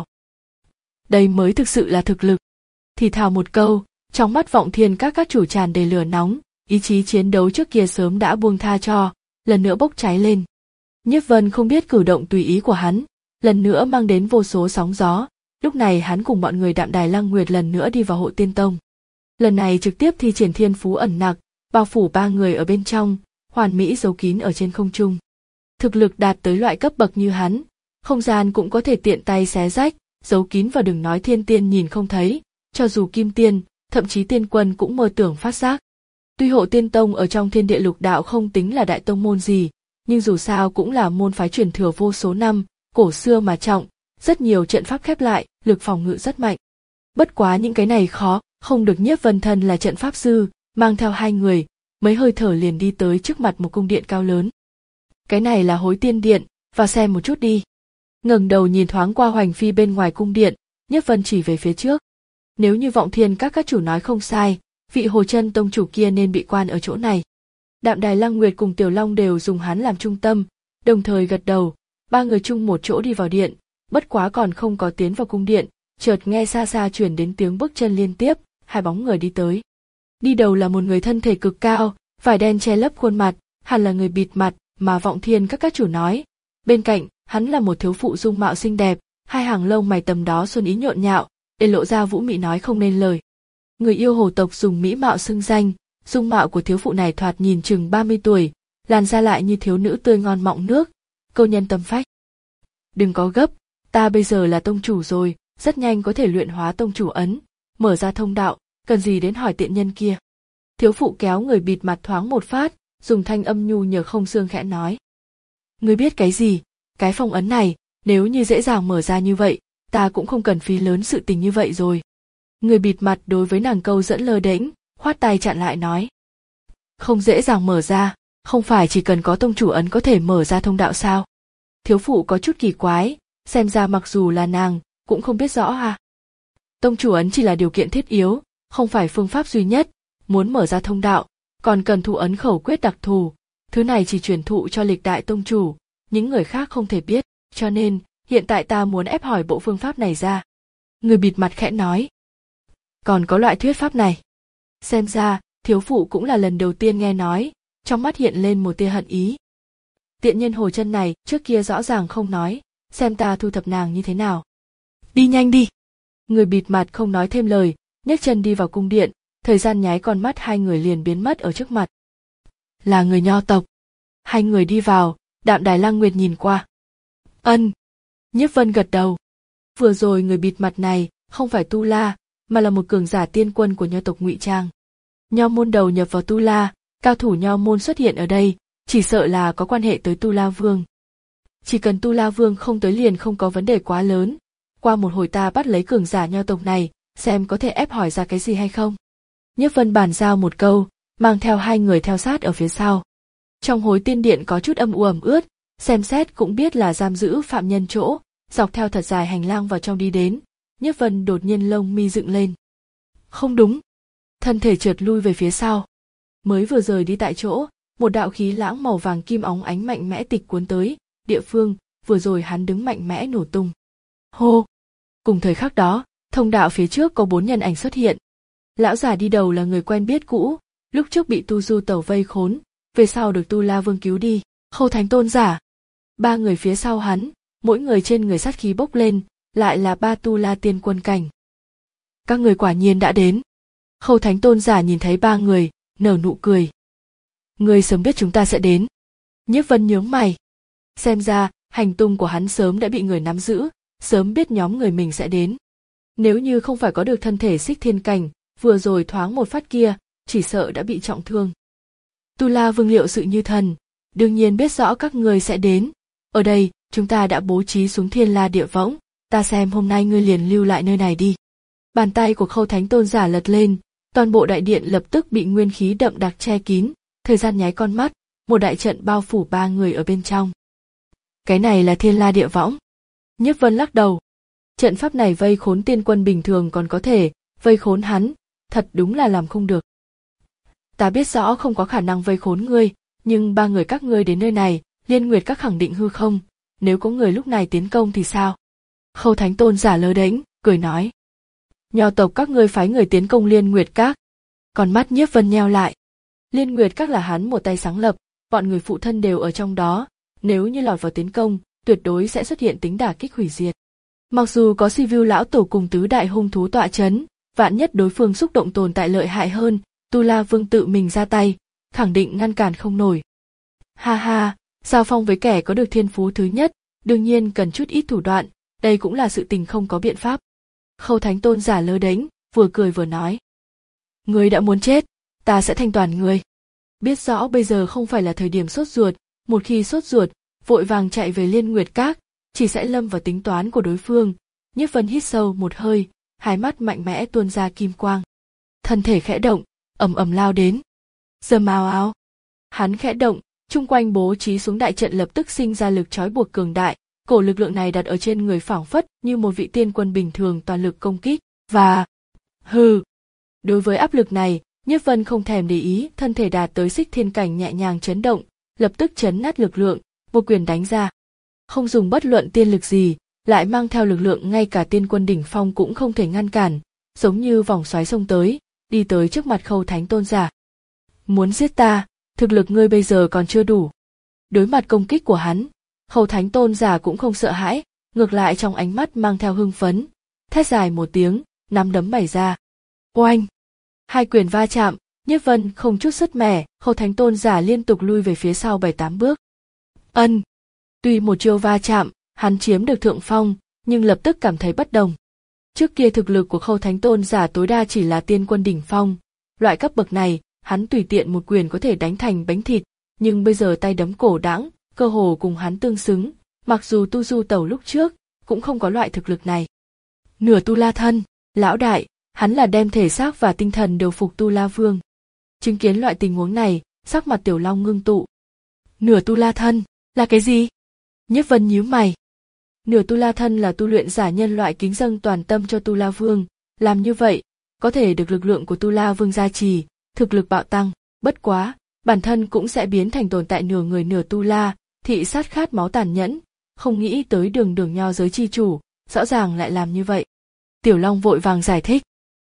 Đây mới thực sự là thực lực. Thì thào một câu, trong mắt Vọng Thiên các các chủ tràn đầy lửa nóng, ý chí chiến đấu trước kia sớm đã buông tha cho, lần nữa bốc cháy lên. Nhiếp Vân không biết cử động tùy ý của hắn, lần nữa mang đến vô số sóng gió, lúc này hắn cùng bọn người Đạm Đài Lăng Nguyệt lần nữa đi vào Hộ Tiên Tông. Lần này trực tiếp thi triển thiên phú ẩn nặc, bao phủ ba người ở bên trong, hoàn mỹ giấu kín ở trên không trung. Thực lực đạt tới loại cấp bậc như hắn, không gian cũng có thể tiện tay xé rách, giấu kín và đừng nói thiên tiên nhìn không thấy, cho dù kim tiên, thậm chí tiên quân cũng mơ tưởng phát giác. Tuy Hộ Tiên Tông ở trong thiên địa lục đạo không tính là đại tông môn gì, nhưng dù sao cũng là môn phái truyền thừa vô số năm, cổ xưa mà trọng, rất nhiều trận pháp khép lại, lực phòng ngự rất mạnh. Bất quá những cái này khó, không được Nhiếp Vân thân là trận pháp sư, mang theo hai người, mấy hơi thở liền đi tới trước mặt một cung điện cao lớn. Cái này là Hối Tiên Điện, vào xem một chút đi. Ngẩng đầu nhìn thoáng qua hoành phi bên ngoài cung điện, Nhiếp Vân chỉ về phía trước. Nếu như Vọng Thiên các các chủ nói không sai, vị Hồ Chân tông chủ kia nên bị quan ở chỗ này. Đạm Đài Lăng Nguyệt cùng Tiểu Long đều dùng hắn làm trung tâm, đồng thời gật đầu, ba người chung một chỗ đi vào điện, bất quá còn không có tiến vào cung điện, chợt nghe xa xa truyền đến tiếng bước chân liên tiếp, hai bóng người đi tới. Đi đầu là một người thân thể cực cao, vải đen che lấp khuôn mặt, hẳn là người bịt mặt mà Vọng Thiên các các chủ nói. Bên cạnh, hắn là một thiếu phụ dung mạo xinh đẹp, hai hàng lông mày tầm đó xuân ý nhộn nhạo, để lộ ra vũ mị nói không nên lời. Người yêu hồ tộc dùng mỹ mạo xưng danh, dung mạo của thiếu phụ này thoạt nhìn chừng ba mươi tuổi, làn da lại như thiếu nữ tươi ngon mọng nước, câu nhân tâm phách. Đừng có gấp, ta bây giờ là tông chủ rồi, rất nhanh có thể luyện hóa tông chủ ấn, mở ra thông đạo, cần gì đến hỏi tiện nhân kia. Thiếu phụ kéo người bịt mặt thoáng một phát, dùng thanh âm nhu nhược không xương khẽ nói. Ngươi biết cái gì, cái phong ấn này, nếu như dễ dàng mở ra như vậy, ta cũng không cần phí lớn sự tình như vậy rồi. Người bịt mặt đối với nàng câu dẫn lơ đễnh, khoát tay chặn lại nói. Không dễ dàng mở ra, không phải chỉ cần có tông chủ ấn có thể mở ra thông đạo sao? Thiếu phụ có chút kỳ quái, xem ra mặc dù là nàng, cũng không biết rõ ha. Tông chủ ấn chỉ là điều kiện thiết yếu, không phải phương pháp duy nhất, muốn mở ra thông đạo, còn cần thụ ấn khẩu quyết đặc thù, thứ này chỉ truyền thụ cho lịch đại tông chủ, những người khác không thể biết, cho nên, hiện tại ta muốn ép hỏi bộ phương pháp này ra. Người bịt mặt khẽ nói. Còn có loại thuyết pháp này. Xem ra, thiếu phụ cũng là lần đầu tiên nghe nói, trong mắt hiện lên một tia hận ý. Tiện nhân Hồ Chân này trước kia rõ ràng không nói, xem ta thu thập nàng như thế nào. Đi nhanh đi. Người bịt mặt không nói thêm lời, nhấc chân đi vào cung điện, thời gian nháy con mắt hai người liền biến mất ở trước mặt. Là người Nho tộc. Hai người đi vào, Đạm Đài Lăng Nguyệt nhìn qua. Ân. Nhiếp Vân gật đầu. Vừa rồi người bịt mặt này không phải Tu La, mà là một cường giả tiên quân của Nho tộc ngụy trang. Nho môn đầu nhập vào Tu La, cao thủ Nho môn xuất hiện ở đây, chỉ sợ là có quan hệ tới Tu La Vương. Chỉ cần Tu La Vương không tới liền không có vấn đề quá lớn. Qua một hồi ta bắt lấy cường giả Nho tộc này, xem có thể ép hỏi ra cái gì hay không. Nhiếp Vân bàn giao một câu, mang theo hai người theo sát ở phía sau. Trong hối tiên điện có chút âm u ẩm ướt, xem xét cũng biết là giam giữ phạm nhân chỗ, dọc theo thật dài hành lang vào trong đi đến. Nhiếp Vân đột nhiên lông mi dựng lên. Không đúng. Thân thể trượt lui về phía sau. Mới vừa rời đi tại chỗ, một đạo khí lãng màu vàng kim óng ánh mạnh mẽ tịch cuốn tới, địa phương vừa rồi hắn đứng mạnh mẽ nổ tung. Hô! Cùng thời khắc đó, thông đạo phía trước có bốn nhân ảnh xuất hiện. Lão già đi đầu là người quen biết cũ, lúc trước bị Tu Du Tẩu vây khốn, về sau được Tu La Vương cứu đi, Khâu Thánh Tôn giả. Ba người phía sau hắn, mỗi người trên người sát khí bốc lên, lại là ba Tu La tiên quân cảnh. Các người quả nhiên đã đến. Khâu Thánh Tôn giả nhìn thấy ba người, nở nụ cười. Người sớm biết chúng ta sẽ đến. Nhiếp Vân nhướng mày. Xem ra, hành tung của hắn sớm đã bị người nắm giữ, sớm biết nhóm người mình sẽ đến. Nếu như không phải có được thân thể xích thiên cảnh, vừa rồi thoáng một phát kia, chỉ sợ đã bị trọng thương. Tu La Vương liệu sự như thần, đương nhiên biết rõ các ngươi sẽ đến. Ở đây, chúng ta đã bố trí xuống Thiên La Địa Võng, ta xem hôm nay ngươi liền lưu lại nơi này đi. Bàn tay của Khâu Thánh Tôn giả lật lên, toàn bộ đại điện lập tức bị nguyên khí đậm đặc che kín, thời gian nháy con mắt, một đại trận bao phủ ba người ở bên trong. Cái này là Thiên La Địa Võng. Nhiếp Vân lắc đầu. Trận pháp này vây khốn tiên quân bình thường còn có thể, vây khốn hắn, thật đúng là làm không được. Ta biết rõ không có khả năng vây khốn ngươi, nhưng ba người các ngươi đến nơi này, Liên Nguyệt các khẳng định hư không, nếu có người lúc này tiến công thì sao? Khâu Thánh Tôn giả lơ đễnh, cười nói. Nho tộc các ngươi phái người tiến công Liên Nguyệt các. Còn mắt Nhiếp Vân nheo lại. Liên Nguyệt các là hắn một tay sáng lập, bọn người phụ thân đều ở trong đó, nếu như lọt vào tiến công, tuyệt đối sẽ xuất hiện tính đả kích hủy diệt. Mặc dù có Sivu lão tổ cùng tứ đại hung thú tọa chấn, vạn nhất đối phương xúc động tồn tại lợi hại hơn, Tu La Vương tự mình ra tay, khẳng định ngăn cản không nổi. Ha ha, giao phong với kẻ có được thiên phú thứ nhất, đương nhiên cần chút ít thủ đoạn, đây cũng là sự tình không có biện pháp. Khâu Thánh Tôn giả lơ đễnh, vừa cười vừa nói. Ngươi đã muốn chết, ta sẽ thanh toàn ngươi. Biết rõ bây giờ không phải là thời điểm sốt ruột, một khi sốt ruột, vội vàng chạy về Liên Nguyệt các, chỉ sẽ lâm vào tính toán của đối phương. Nhiếp Vân hít sâu một hơi, hai mắt mạnh mẽ tuôn ra kim quang. Thân thể khẽ động, ầm ầm lao đến. Dầm ào ào. Hắn khẽ động, chung quanh bố trí xuống đại trận lập tức sinh ra lực trói buộc cường đại, cổ lực lượng này đặt ở trên người phảng phất như một vị tiên quân bình thường toàn lực công kích, và hừ. Đối với áp lực này, Nhiếp Vân không thèm để ý, thân thể đạt tới xích thiên cảnh nhẹ nhàng chấn động, lập tức chấn nát lực lượng, một quyền đánh ra. Không dùng bất luận tiên lực gì, lại mang theo lực lượng ngay cả tiên quân đỉnh phong cũng không thể ngăn cản, giống như vòng xoáy xông tới, đi tới trước mặt Khâu Thánh Tôn giả. Muốn giết ta, thực lực ngươi bây giờ còn chưa đủ. Đối mặt công kích của hắn, Khâu Thánh Tôn giả cũng không sợ hãi, ngược lại trong ánh mắt mang theo hưng phấn, thét dài một tiếng, nắm đấm bày ra. Oanh! Hai quyền va chạm, Nhiếp Vân không chút sứt mẻ, Khâu Thánh Tôn giả liên tục lui về phía sau bảy tám bước. Ân! Tuy một chiêu va chạm, hắn chiếm được thượng phong, nhưng lập tức cảm thấy bất đồng. Trước kia thực lực của Khâu Thánh Tôn giả tối đa chỉ là tiên quân đỉnh phong, loại cấp bậc này, hắn tùy tiện một quyền có thể đánh thành bánh thịt, nhưng bây giờ tay đấm cổ đãng, cơ hồ cùng hắn tương xứng, mặc dù Tu Du Tẩu lúc trước, cũng không có loại thực lực này. Nửa Tu La thân, lão đại, hắn là đem thể xác và tinh thần đều phục Tu La Vương. Chứng kiến loại tình huống này, sắc mặt Tiểu Long ngưng tụ. Nửa Tu La thân, là cái gì? Nhiếp Vân nhíu mày. Nửa Tu La thân là tu luyện giả nhân loại kính dâng toàn tâm cho Tu La Vương, làm như vậy, có thể được lực lượng của Tu La Vương gia trì, thực lực bạo tăng, bất quá, bản thân cũng sẽ biến thành tồn tại nửa người nửa Tu La, thị sát khát máu tàn nhẫn, không nghĩ tới đường đường nho giới chi chủ, rõ ràng lại làm như vậy. Tiểu Long vội vàng giải thích.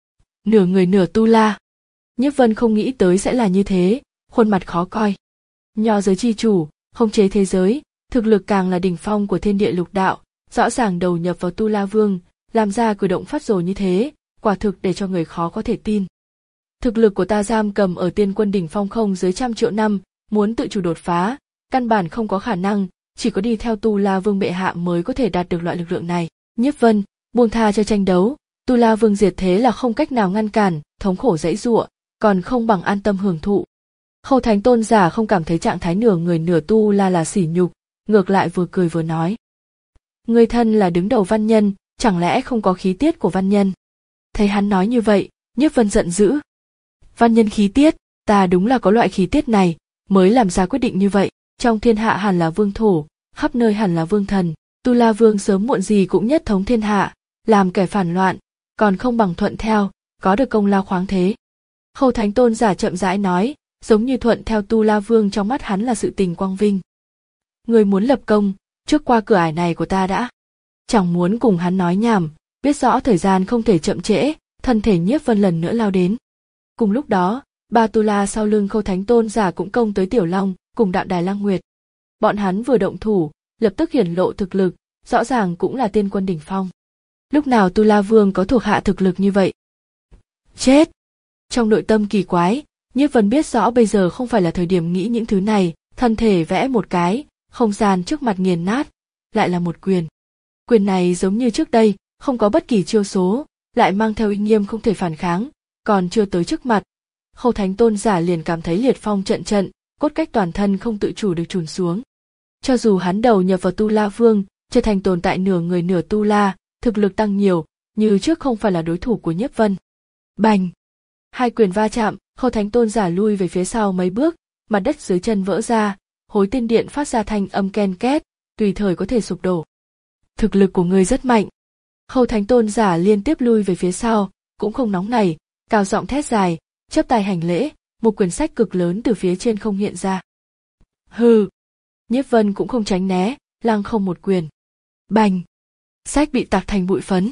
Nửa người nửa Tu La. Nhiếp Vân không nghĩ tới sẽ là như thế, khuôn mặt khó coi. Nho giới chi chủ, khống chế thế giới, thực lực càng là đỉnh phong của thiên địa lục đạo, rõ ràng đầu nhập vào Tu La Vương, làm ra cử động phát rồ như thế, quả thực để cho người khó có thể tin. Thực lực của ta giam cầm ở tiên quân đỉnh phong không dưới trăm triệu năm, muốn tự chủ đột phá, căn bản không có khả năng, chỉ có đi theo Tu La Vương bệ hạ mới có thể đạt được loại lực lượng này. Nhiếp Vân, buông tha cho tranh đấu, Tu La Vương diệt thế là không cách nào ngăn cản, thống khổ dãy giụa, còn không bằng an tâm hưởng thụ. Khâu Thánh Tôn giả không cảm thấy trạng thái nửa người nửa Tu La là sỉ nhục, ngược lại vừa cười vừa nói. Người thân là đứng đầu văn nhân, chẳng lẽ không có khí tiết của văn nhân? Thấy hắn nói như vậy, Nhiếp Vân giận dữ. Văn nhân khí tiết, ta đúng là có loại khí tiết này, mới làm ra quyết định như vậy. Trong thiên hạ hẳn là vương thổ, khắp nơi hẳn là vương thần, Tu La Vương sớm muộn gì cũng nhất thống thiên hạ, làm kẻ phản loạn, còn không bằng thuận theo, có được công lao khoáng thế. Khâu Thánh Tôn giả chậm rãi nói, giống như thuận theo Tu La Vương trong mắt hắn là sự tình quang vinh. Người muốn lập công, trước qua cửa ải này của ta đã. Chẳng muốn cùng hắn nói nhảm, biết rõ thời gian không thể chậm trễ, thân thể Nhiếp Vân lần nữa lao đến. Cùng lúc đó, ba Tu La sau lưng Khâu Thánh Tôn giả cũng công tới Tiểu Long, cùng Đạm Đài Lăng Nguyệt. Bọn hắn vừa động thủ, lập tức hiển lộ thực lực, rõ ràng cũng là tiên quân đỉnh phong. Lúc nào Tu La Vương có thuộc hạ thực lực như vậy? Chết! Trong nội tâm kỳ quái, Nhiếp Vân biết rõ bây giờ không phải là thời điểm nghĩ những thứ này, thân thể vẽ một cái, không gian trước mặt nghiền nát, lại là một quyền. Quyền này giống như trước đây, không có bất kỳ chiêu số, lại mang theo uy nghiêm không thể phản kháng, còn chưa tới trước mặt. Khâu Thánh Tôn giả liền cảm thấy liệt phong trận trận, cốt cách toàn thân không tự chủ được trùn xuống. Cho dù hắn đầu nhập vào Tu La Vương, trở thành tồn tại nửa người nửa Tu La, thực lực tăng nhiều, như trước không phải là đối thủ của Nhiếp Vân. Bành! Hai quyền va chạm, Khâu Thánh Tôn giả lui về phía sau mấy bước, mặt đất dưới chân vỡ ra, Hối Tiên Điện phát ra thanh âm ken két, tùy thời có thể sụp đổ. Thực lực của ngươi rất mạnh. Khâu Thánh Tôn giả liên tiếp lui về phía sau, cũng không nóng nảy, cao giọng thét dài, chắp tay hành lễ, một quyển sách cực lớn từ phía trên không hiện ra. Hừ! Nhiếp Vân cũng không tránh né, lăng không một quyền. Bành! Sách bị tạc thành bụi phấn.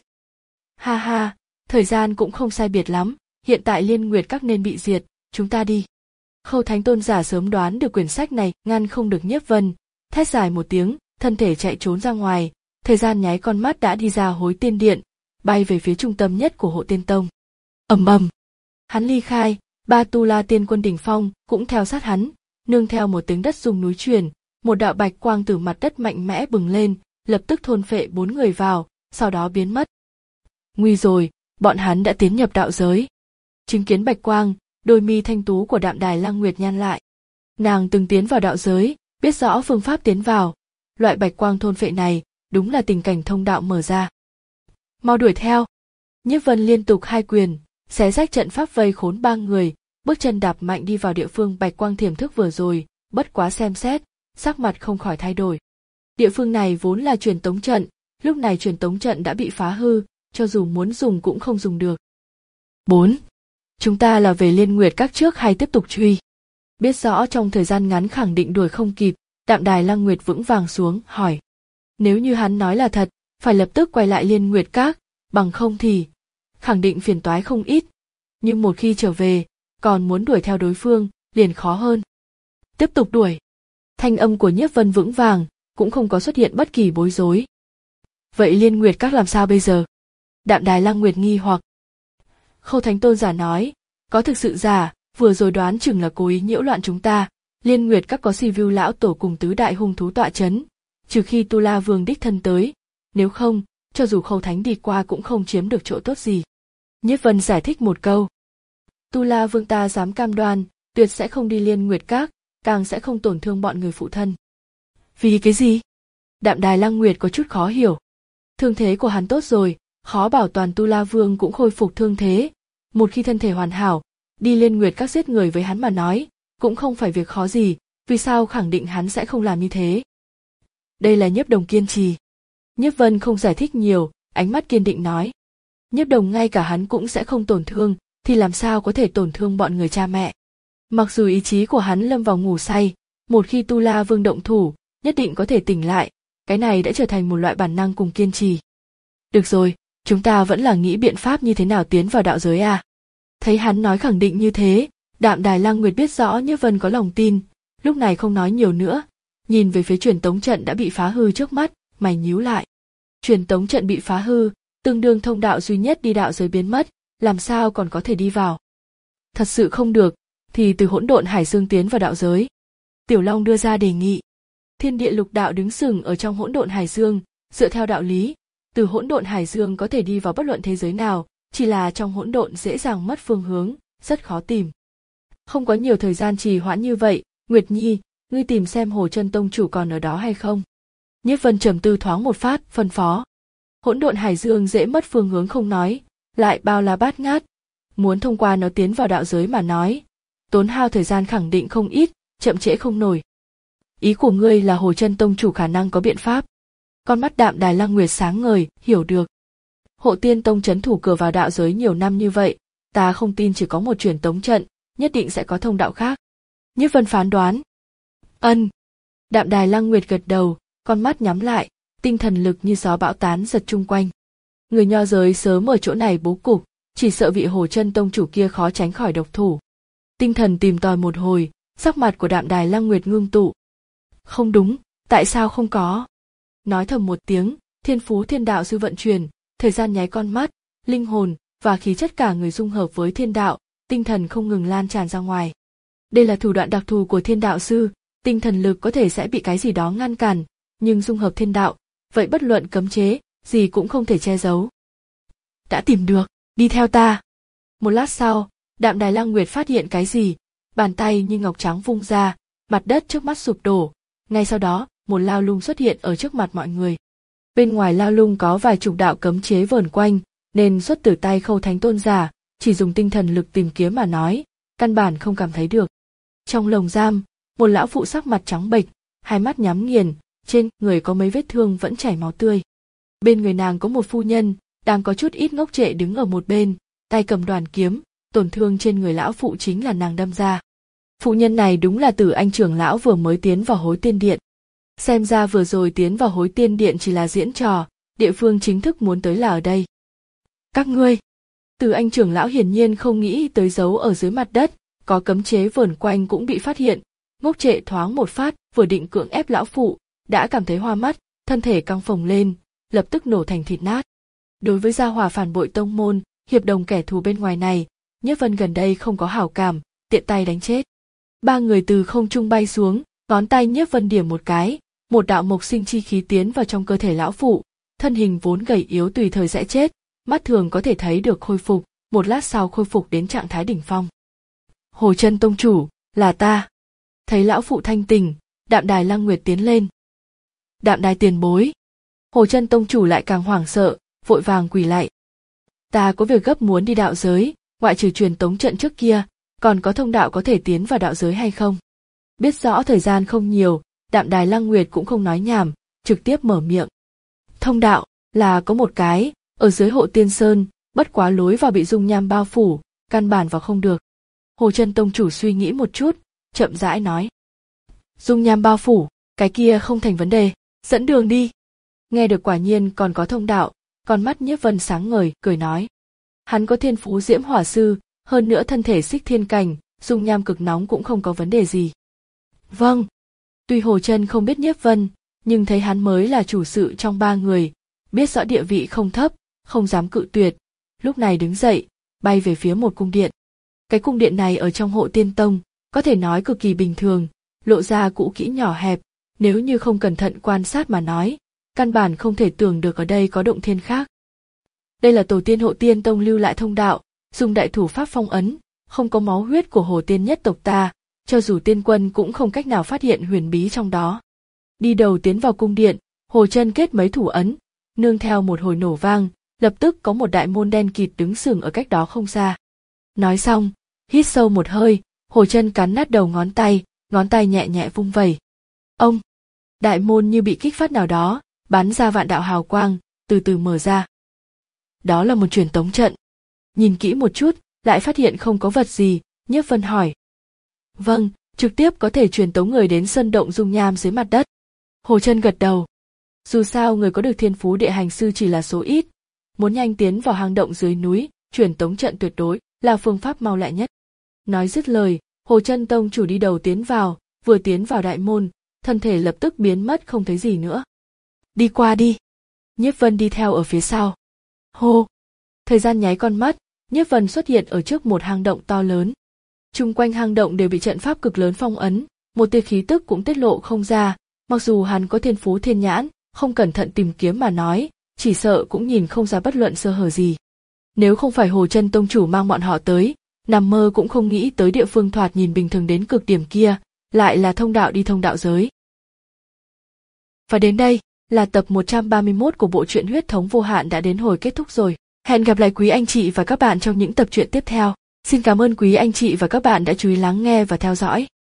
Ha ha, thời gian cũng không sai biệt lắm, hiện tại Liên Nguyệt Các nên bị diệt, chúng ta đi. Khâu Thánh Tôn giả sớm đoán được quyển sách này ngăn không được Nhiếp Vân, thét dài một tiếng, thân thể chạy trốn ra ngoài, thời gian nháy con mắt đã đi ra Hối Tiên Điện, bay về phía trung tâm nhất của Hộ Tiên Tông. Ầm ầm, hắn ly khai, ba Tu La tiên quân đỉnh phong cũng theo sát hắn, nương theo một tiếng đất rung núi chuyển, một đạo bạch quang từ mặt đất mạnh mẽ bừng lên, lập tức thôn phệ bốn người vào, sau đó biến mất. Nguy rồi, bọn hắn đã tiến nhập đạo giới. Chứng kiến bạch quang, đôi mi thanh tú của Đạm Đài Lăng Nguyệt nhăn lại. Nàng từng tiến vào đạo giới, biết rõ phương pháp tiến vào, loại bạch quang thôn phệ này, đúng là tình cảnh thông đạo mở ra. Mau đuổi theo! Nhiếp Vân liên tục hai quyền, xé rách trận pháp vây khốn ba người, bước chân đạp mạnh đi vào địa phương bạch quang thiểm thức vừa rồi, bất quá xem xét, sắc mặt không khỏi thay đổi. Địa phương này vốn là truyền tống trận, lúc này truyền tống trận đã bị phá hư, cho dù muốn dùng cũng không dùng được. bốn. Chúng ta là về Liên Nguyệt Các trước hay tiếp tục truy? Biết rõ trong thời gian ngắn khẳng định đuổi không kịp, Đạm Đài Lăng Nguyệt vững vàng xuống, hỏi. Nếu như hắn nói là thật, phải lập tức quay lại Liên Nguyệt Các, bằng không thì khẳng định phiền toái không ít. Nhưng một khi trở về, còn muốn đuổi theo đối phương, liền khó hơn. Tiếp tục đuổi. Thanh âm của Nhiếp Vân vững vàng, cũng không có xuất hiện bất kỳ bối rối. Vậy Liên Nguyệt Các làm sao bây giờ? Đạm Đài Lăng Nguyệt nghi hoặc. Khâu Thánh Tôn giả nói, có thực sự giả, vừa rồi đoán chừng là cố ý nhiễu loạn chúng ta. Liên Nguyệt Các có Si View lão tổ cùng tứ đại hung thú tọa chấn, trừ khi Tu La Vương đích thân tới, nếu không, cho dù Khâu Thánh đi qua cũng không chiếm được chỗ tốt gì. Nhiếp Vân giải thích một câu. Tu La Vương ta dám cam đoan, tuyệt sẽ không đi Liên Nguyệt Các, càng sẽ không tổn thương bọn người phụ thân. Vì cái gì? Đạm Đài Lăng Nguyệt có chút khó hiểu. Thương thế của hắn tốt rồi, khó bảo toàn Tu La Vương cũng khôi phục thương thế. Một khi thân thể hoàn hảo, đi Liên Nguyệt Các giết người với hắn mà nói, cũng không phải việc khó gì, vì sao khẳng định hắn sẽ không làm như thế. Đây là Nhiếp Đồng kiên trì. Nhiếp Vân không giải thích nhiều, ánh mắt kiên định nói. Nhiếp Đồng ngay cả hắn cũng sẽ không tổn thương, thì làm sao có thể tổn thương bọn người cha mẹ. Mặc dù ý chí của hắn lâm vào ngủ say, một khi Tu La Vương động thủ, nhất định có thể tỉnh lại, cái này đã trở thành một loại bản năng cùng kiên trì. Được rồi, chúng ta vẫn là nghĩ biện pháp như thế nào tiến vào đạo giới à. Thấy hắn nói khẳng định như thế, Đạm Đài Lăng Nguyệt biết rõ Nhiếp Vân có lòng tin, lúc này không nói nhiều nữa, nhìn về phía truyền tống trận đã bị phá hư trước mắt, mày nhíu lại. Truyền tống trận bị phá hư, tương đương thông đạo duy nhất đi đạo giới biến mất, làm sao còn có thể đi vào? Thật sự không được, thì từ hỗn độn hải dương tiến vào đạo giới. Tiểu Long đưa ra đề nghị. Thiên địa lục đạo đứng sừng ở trong hỗn độn hải dương, dựa theo đạo lý, từ hỗn độn hải dương có thể đi vào bất luận thế giới nào, chỉ là trong hỗn độn dễ dàng mất phương hướng, rất khó tìm. Không có nhiều thời gian trì hoãn như vậy, Nguyệt Nhi, ngươi tìm xem Hồ Chân tông chủ còn ở đó hay không. Nhiếp Vân trầm tư thoáng một phát, phân phó. Hỗn độn hải dương dễ mất phương hướng không nói, lại bao la bát ngát, muốn thông qua nó tiến vào đạo giới mà nói, tốn hao thời gian khẳng định không ít, chậm trễ không nổi. Ý của ngươi là Hồ Chân tông chủ khả năng có biện pháp. Con mắt Đạm Đài Lăng Nguyệt sáng ngời, hiểu được. Hộ Tiên tông trấn thủ cửa vào đạo giới nhiều năm như vậy, ta không tin chỉ có một truyền tống trận, nhất định sẽ có thông đạo khác. Nhiếp Vân phán đoán. Ân. Đạm Đài Lăng Nguyệt gật đầu, con mắt nhắm lại, tinh thần lực như gió bão tán giật chung quanh. Người nho giới sớm ở chỗ này bố cục, chỉ sợ vị Hồ Chân tông chủ kia khó tránh khỏi độc thủ. Tinh thần tìm tòi một hồi, sắc mặt của Đạm Đài Lăng Nguyệt ngưng tụ. Không đúng, tại sao không có? Nói thầm một tiếng, thiên phú thiên đạo sư vận chuyển, thời gian nháy con mắt, linh hồn và khí chất cả người dung hợp với thiên đạo, tinh thần không ngừng lan tràn ra ngoài. Đây là thủ đoạn đặc thù của thiên đạo sư, tinh thần lực có thể sẽ bị cái gì đó ngăn cản, nhưng dung hợp thiên đạo, vậy bất luận cấm chế, gì cũng không thể che giấu. Đã tìm được, đi theo ta. Một lát sau, Đạm Đài Lăng Nguyệt phát hiện cái gì, bàn tay như ngọc trắng vung ra, mặt đất trước mắt sụp đổ, ngay sau đó, một lao lung xuất hiện ở trước mặt mọi người. Bên ngoài lao lung có vài chục đạo cấm chế vờn quanh, nên xuất từ tay Khâu Thánh Tôn giả, chỉ dùng tinh thần lực tìm kiếm mà nói, căn bản không cảm thấy được. Trong lồng giam, một lão phụ sắc mặt trắng bệch, hai mắt nhắm nghiền, trên người có mấy vết thương vẫn chảy máu tươi. Bên người nàng có một phu nhân, đang có chút ít ngốc trệ đứng ở một bên, tay cầm đoàn kiếm, tổn thương trên người lão phụ chính là nàng đâm ra. Phụ nhân này đúng là Tử Anh trưởng lão vừa mới tiến vào Hối Tiên Điện. Xem ra vừa rồi tiến vào Hối Tiên Điện chỉ là diễn trò, địa phương chính thức muốn tới là ở đây. Các ngươi, Tử Anh trưởng lão hiển nhiên không nghĩ tới giấu ở dưới mặt đất, có cấm chế vờn quanh cũng bị phát hiện, ngốc trệ thoáng một phát, vừa định cưỡng ép lão phụ, đã cảm thấy hoa mắt, thân thể căng phồng lên, lập tức nổ thành thịt nát. Đối với gia hỏa phản bội tông môn, hiệp đồng kẻ thù bên ngoài này, Nhiếp Vân gần đây không có hảo cảm, tiện tay đánh chết. Ba người từ không trung bay xuống, ngón tay Nhiếp Vân điểm một cái, một đạo mộc sinh chi khí tiến vào trong cơ thể lão phụ, thân hình vốn gầy yếu tùy thời sẽ chết, mắt thường có thể thấy được khôi phục, một lát sau khôi phục đến trạng thái đỉnh phong. Hồ Chân tông chủ, là ta. Thấy lão phụ thanh tỉnh, Đạm Đài Lăng Nguyệt tiến lên. Đạm Đài tiền bối. Hồ Chân tông chủ lại càng hoảng sợ, vội vàng quỳ lạy. Ta có việc gấp muốn đi đạo giới, ngoại trừ truyền tống trận trước kia, còn có thông đạo có thể tiến vào đạo giới hay không? Biết rõ thời gian không nhiều, Đạm Đài Lăng Nguyệt cũng không nói nhảm, trực tiếp mở miệng. Thông đạo, là có một cái, ở dưới Hộ Tiên Sơn, bất quá lối vào bị dung nham bao phủ, căn bản vào không được. Hồ Chân tông chủ suy nghĩ một chút, chậm rãi nói. Dung nham bao phủ, cái kia không thành vấn đề, dẫn đường đi. Nghe được quả nhiên còn có thông đạo, con mắt Nhiếp Vân sáng ngời, cười nói. Hắn có thiên phú diễm hỏa sư, hơn nữa thân thể xích thiên cảnh, dung nham cực nóng cũng không có vấn đề gì. Vâng. Tuy Hồ Chân không biết Nhiếp Vân, nhưng thấy hắn mới là chủ sự trong ba người, biết rõ địa vị không thấp, không dám cự tuyệt, lúc này đứng dậy, bay về phía một cung điện. Cái cung điện này ở trong Hộ Tiên Tông, có thể nói cực kỳ bình thường, lộ ra cũ kỹ nhỏ hẹp, nếu như không cẩn thận quan sát mà nói, căn bản không thể tưởng được ở đây có động thiên khác. Đây là tổ tiên Hộ Tiên Tông lưu lại thông đạo, dùng đại thủ pháp phong ấn, không có máu huyết của Hồ Tiên nhất tộc ta, cho dù tiên quân cũng không cách nào phát hiện huyền bí trong đó. Đi đầu tiến vào cung điện, Hồ Chân kết mấy thủ ấn, nương theo một hồi nổ vang, lập tức có một đại môn đen kịt đứng sừng ở cách đó không xa. Nói xong, hít sâu một hơi, Hồ Chân cắn nát đầu ngón tay, ngón tay nhẹ nhẹ vung vẩy. Ông! Đại môn như bị kích phát nào đó, bắn ra vạn đạo hào quang, từ từ mở ra. Đó là một truyền tống trận. Nhìn kỹ một chút, lại phát hiện không có vật gì, Nhiếp Vân hỏi. Vâng, trực tiếp có thể truyền tống người đến sơn động dung nham dưới mặt đất. Hồ Chân gật đầu. Dù sao người có được thiên phú địa hành sư chỉ là số ít, muốn nhanh tiến vào hang động dưới núi, truyền tống trận tuyệt đối là phương pháp mau lẹ nhất. Nói dứt lời, Hồ Chân tông chủ đi đầu tiến vào, vừa tiến vào đại môn, thân thể lập tức biến mất không thấy gì nữa. Đi qua đi. Nhiếp Vân đi theo ở phía sau. Hô! Thời gian nháy con mắt, Nhiếp Vân xuất hiện ở trước một hang động to lớn. Chung quanh hang động đều bị trận pháp cực lớn phong ấn, một tia khí tức cũng tiết lộ không ra, mặc dù hắn có thiên phú thiên nhãn, không cẩn thận tìm kiếm mà nói, chỉ sợ cũng nhìn không ra bất luận sơ hở gì. Nếu không phải Hồ Chân tông chủ mang bọn họ tới, nằm mơ cũng không nghĩ tới địa phương thoạt nhìn bình thường đến cực điểm kia, lại là thông đạo đi thông đạo giới. Và đến đây, là tập một trăm ba mươi mốt của bộ truyện Huyết thống vô hạn đã đến hồi kết thúc rồi. Hẹn gặp lại quý anh chị và các bạn trong những tập truyện tiếp theo. Xin cảm ơn quý anh chị và các bạn đã chú ý lắng nghe và theo dõi.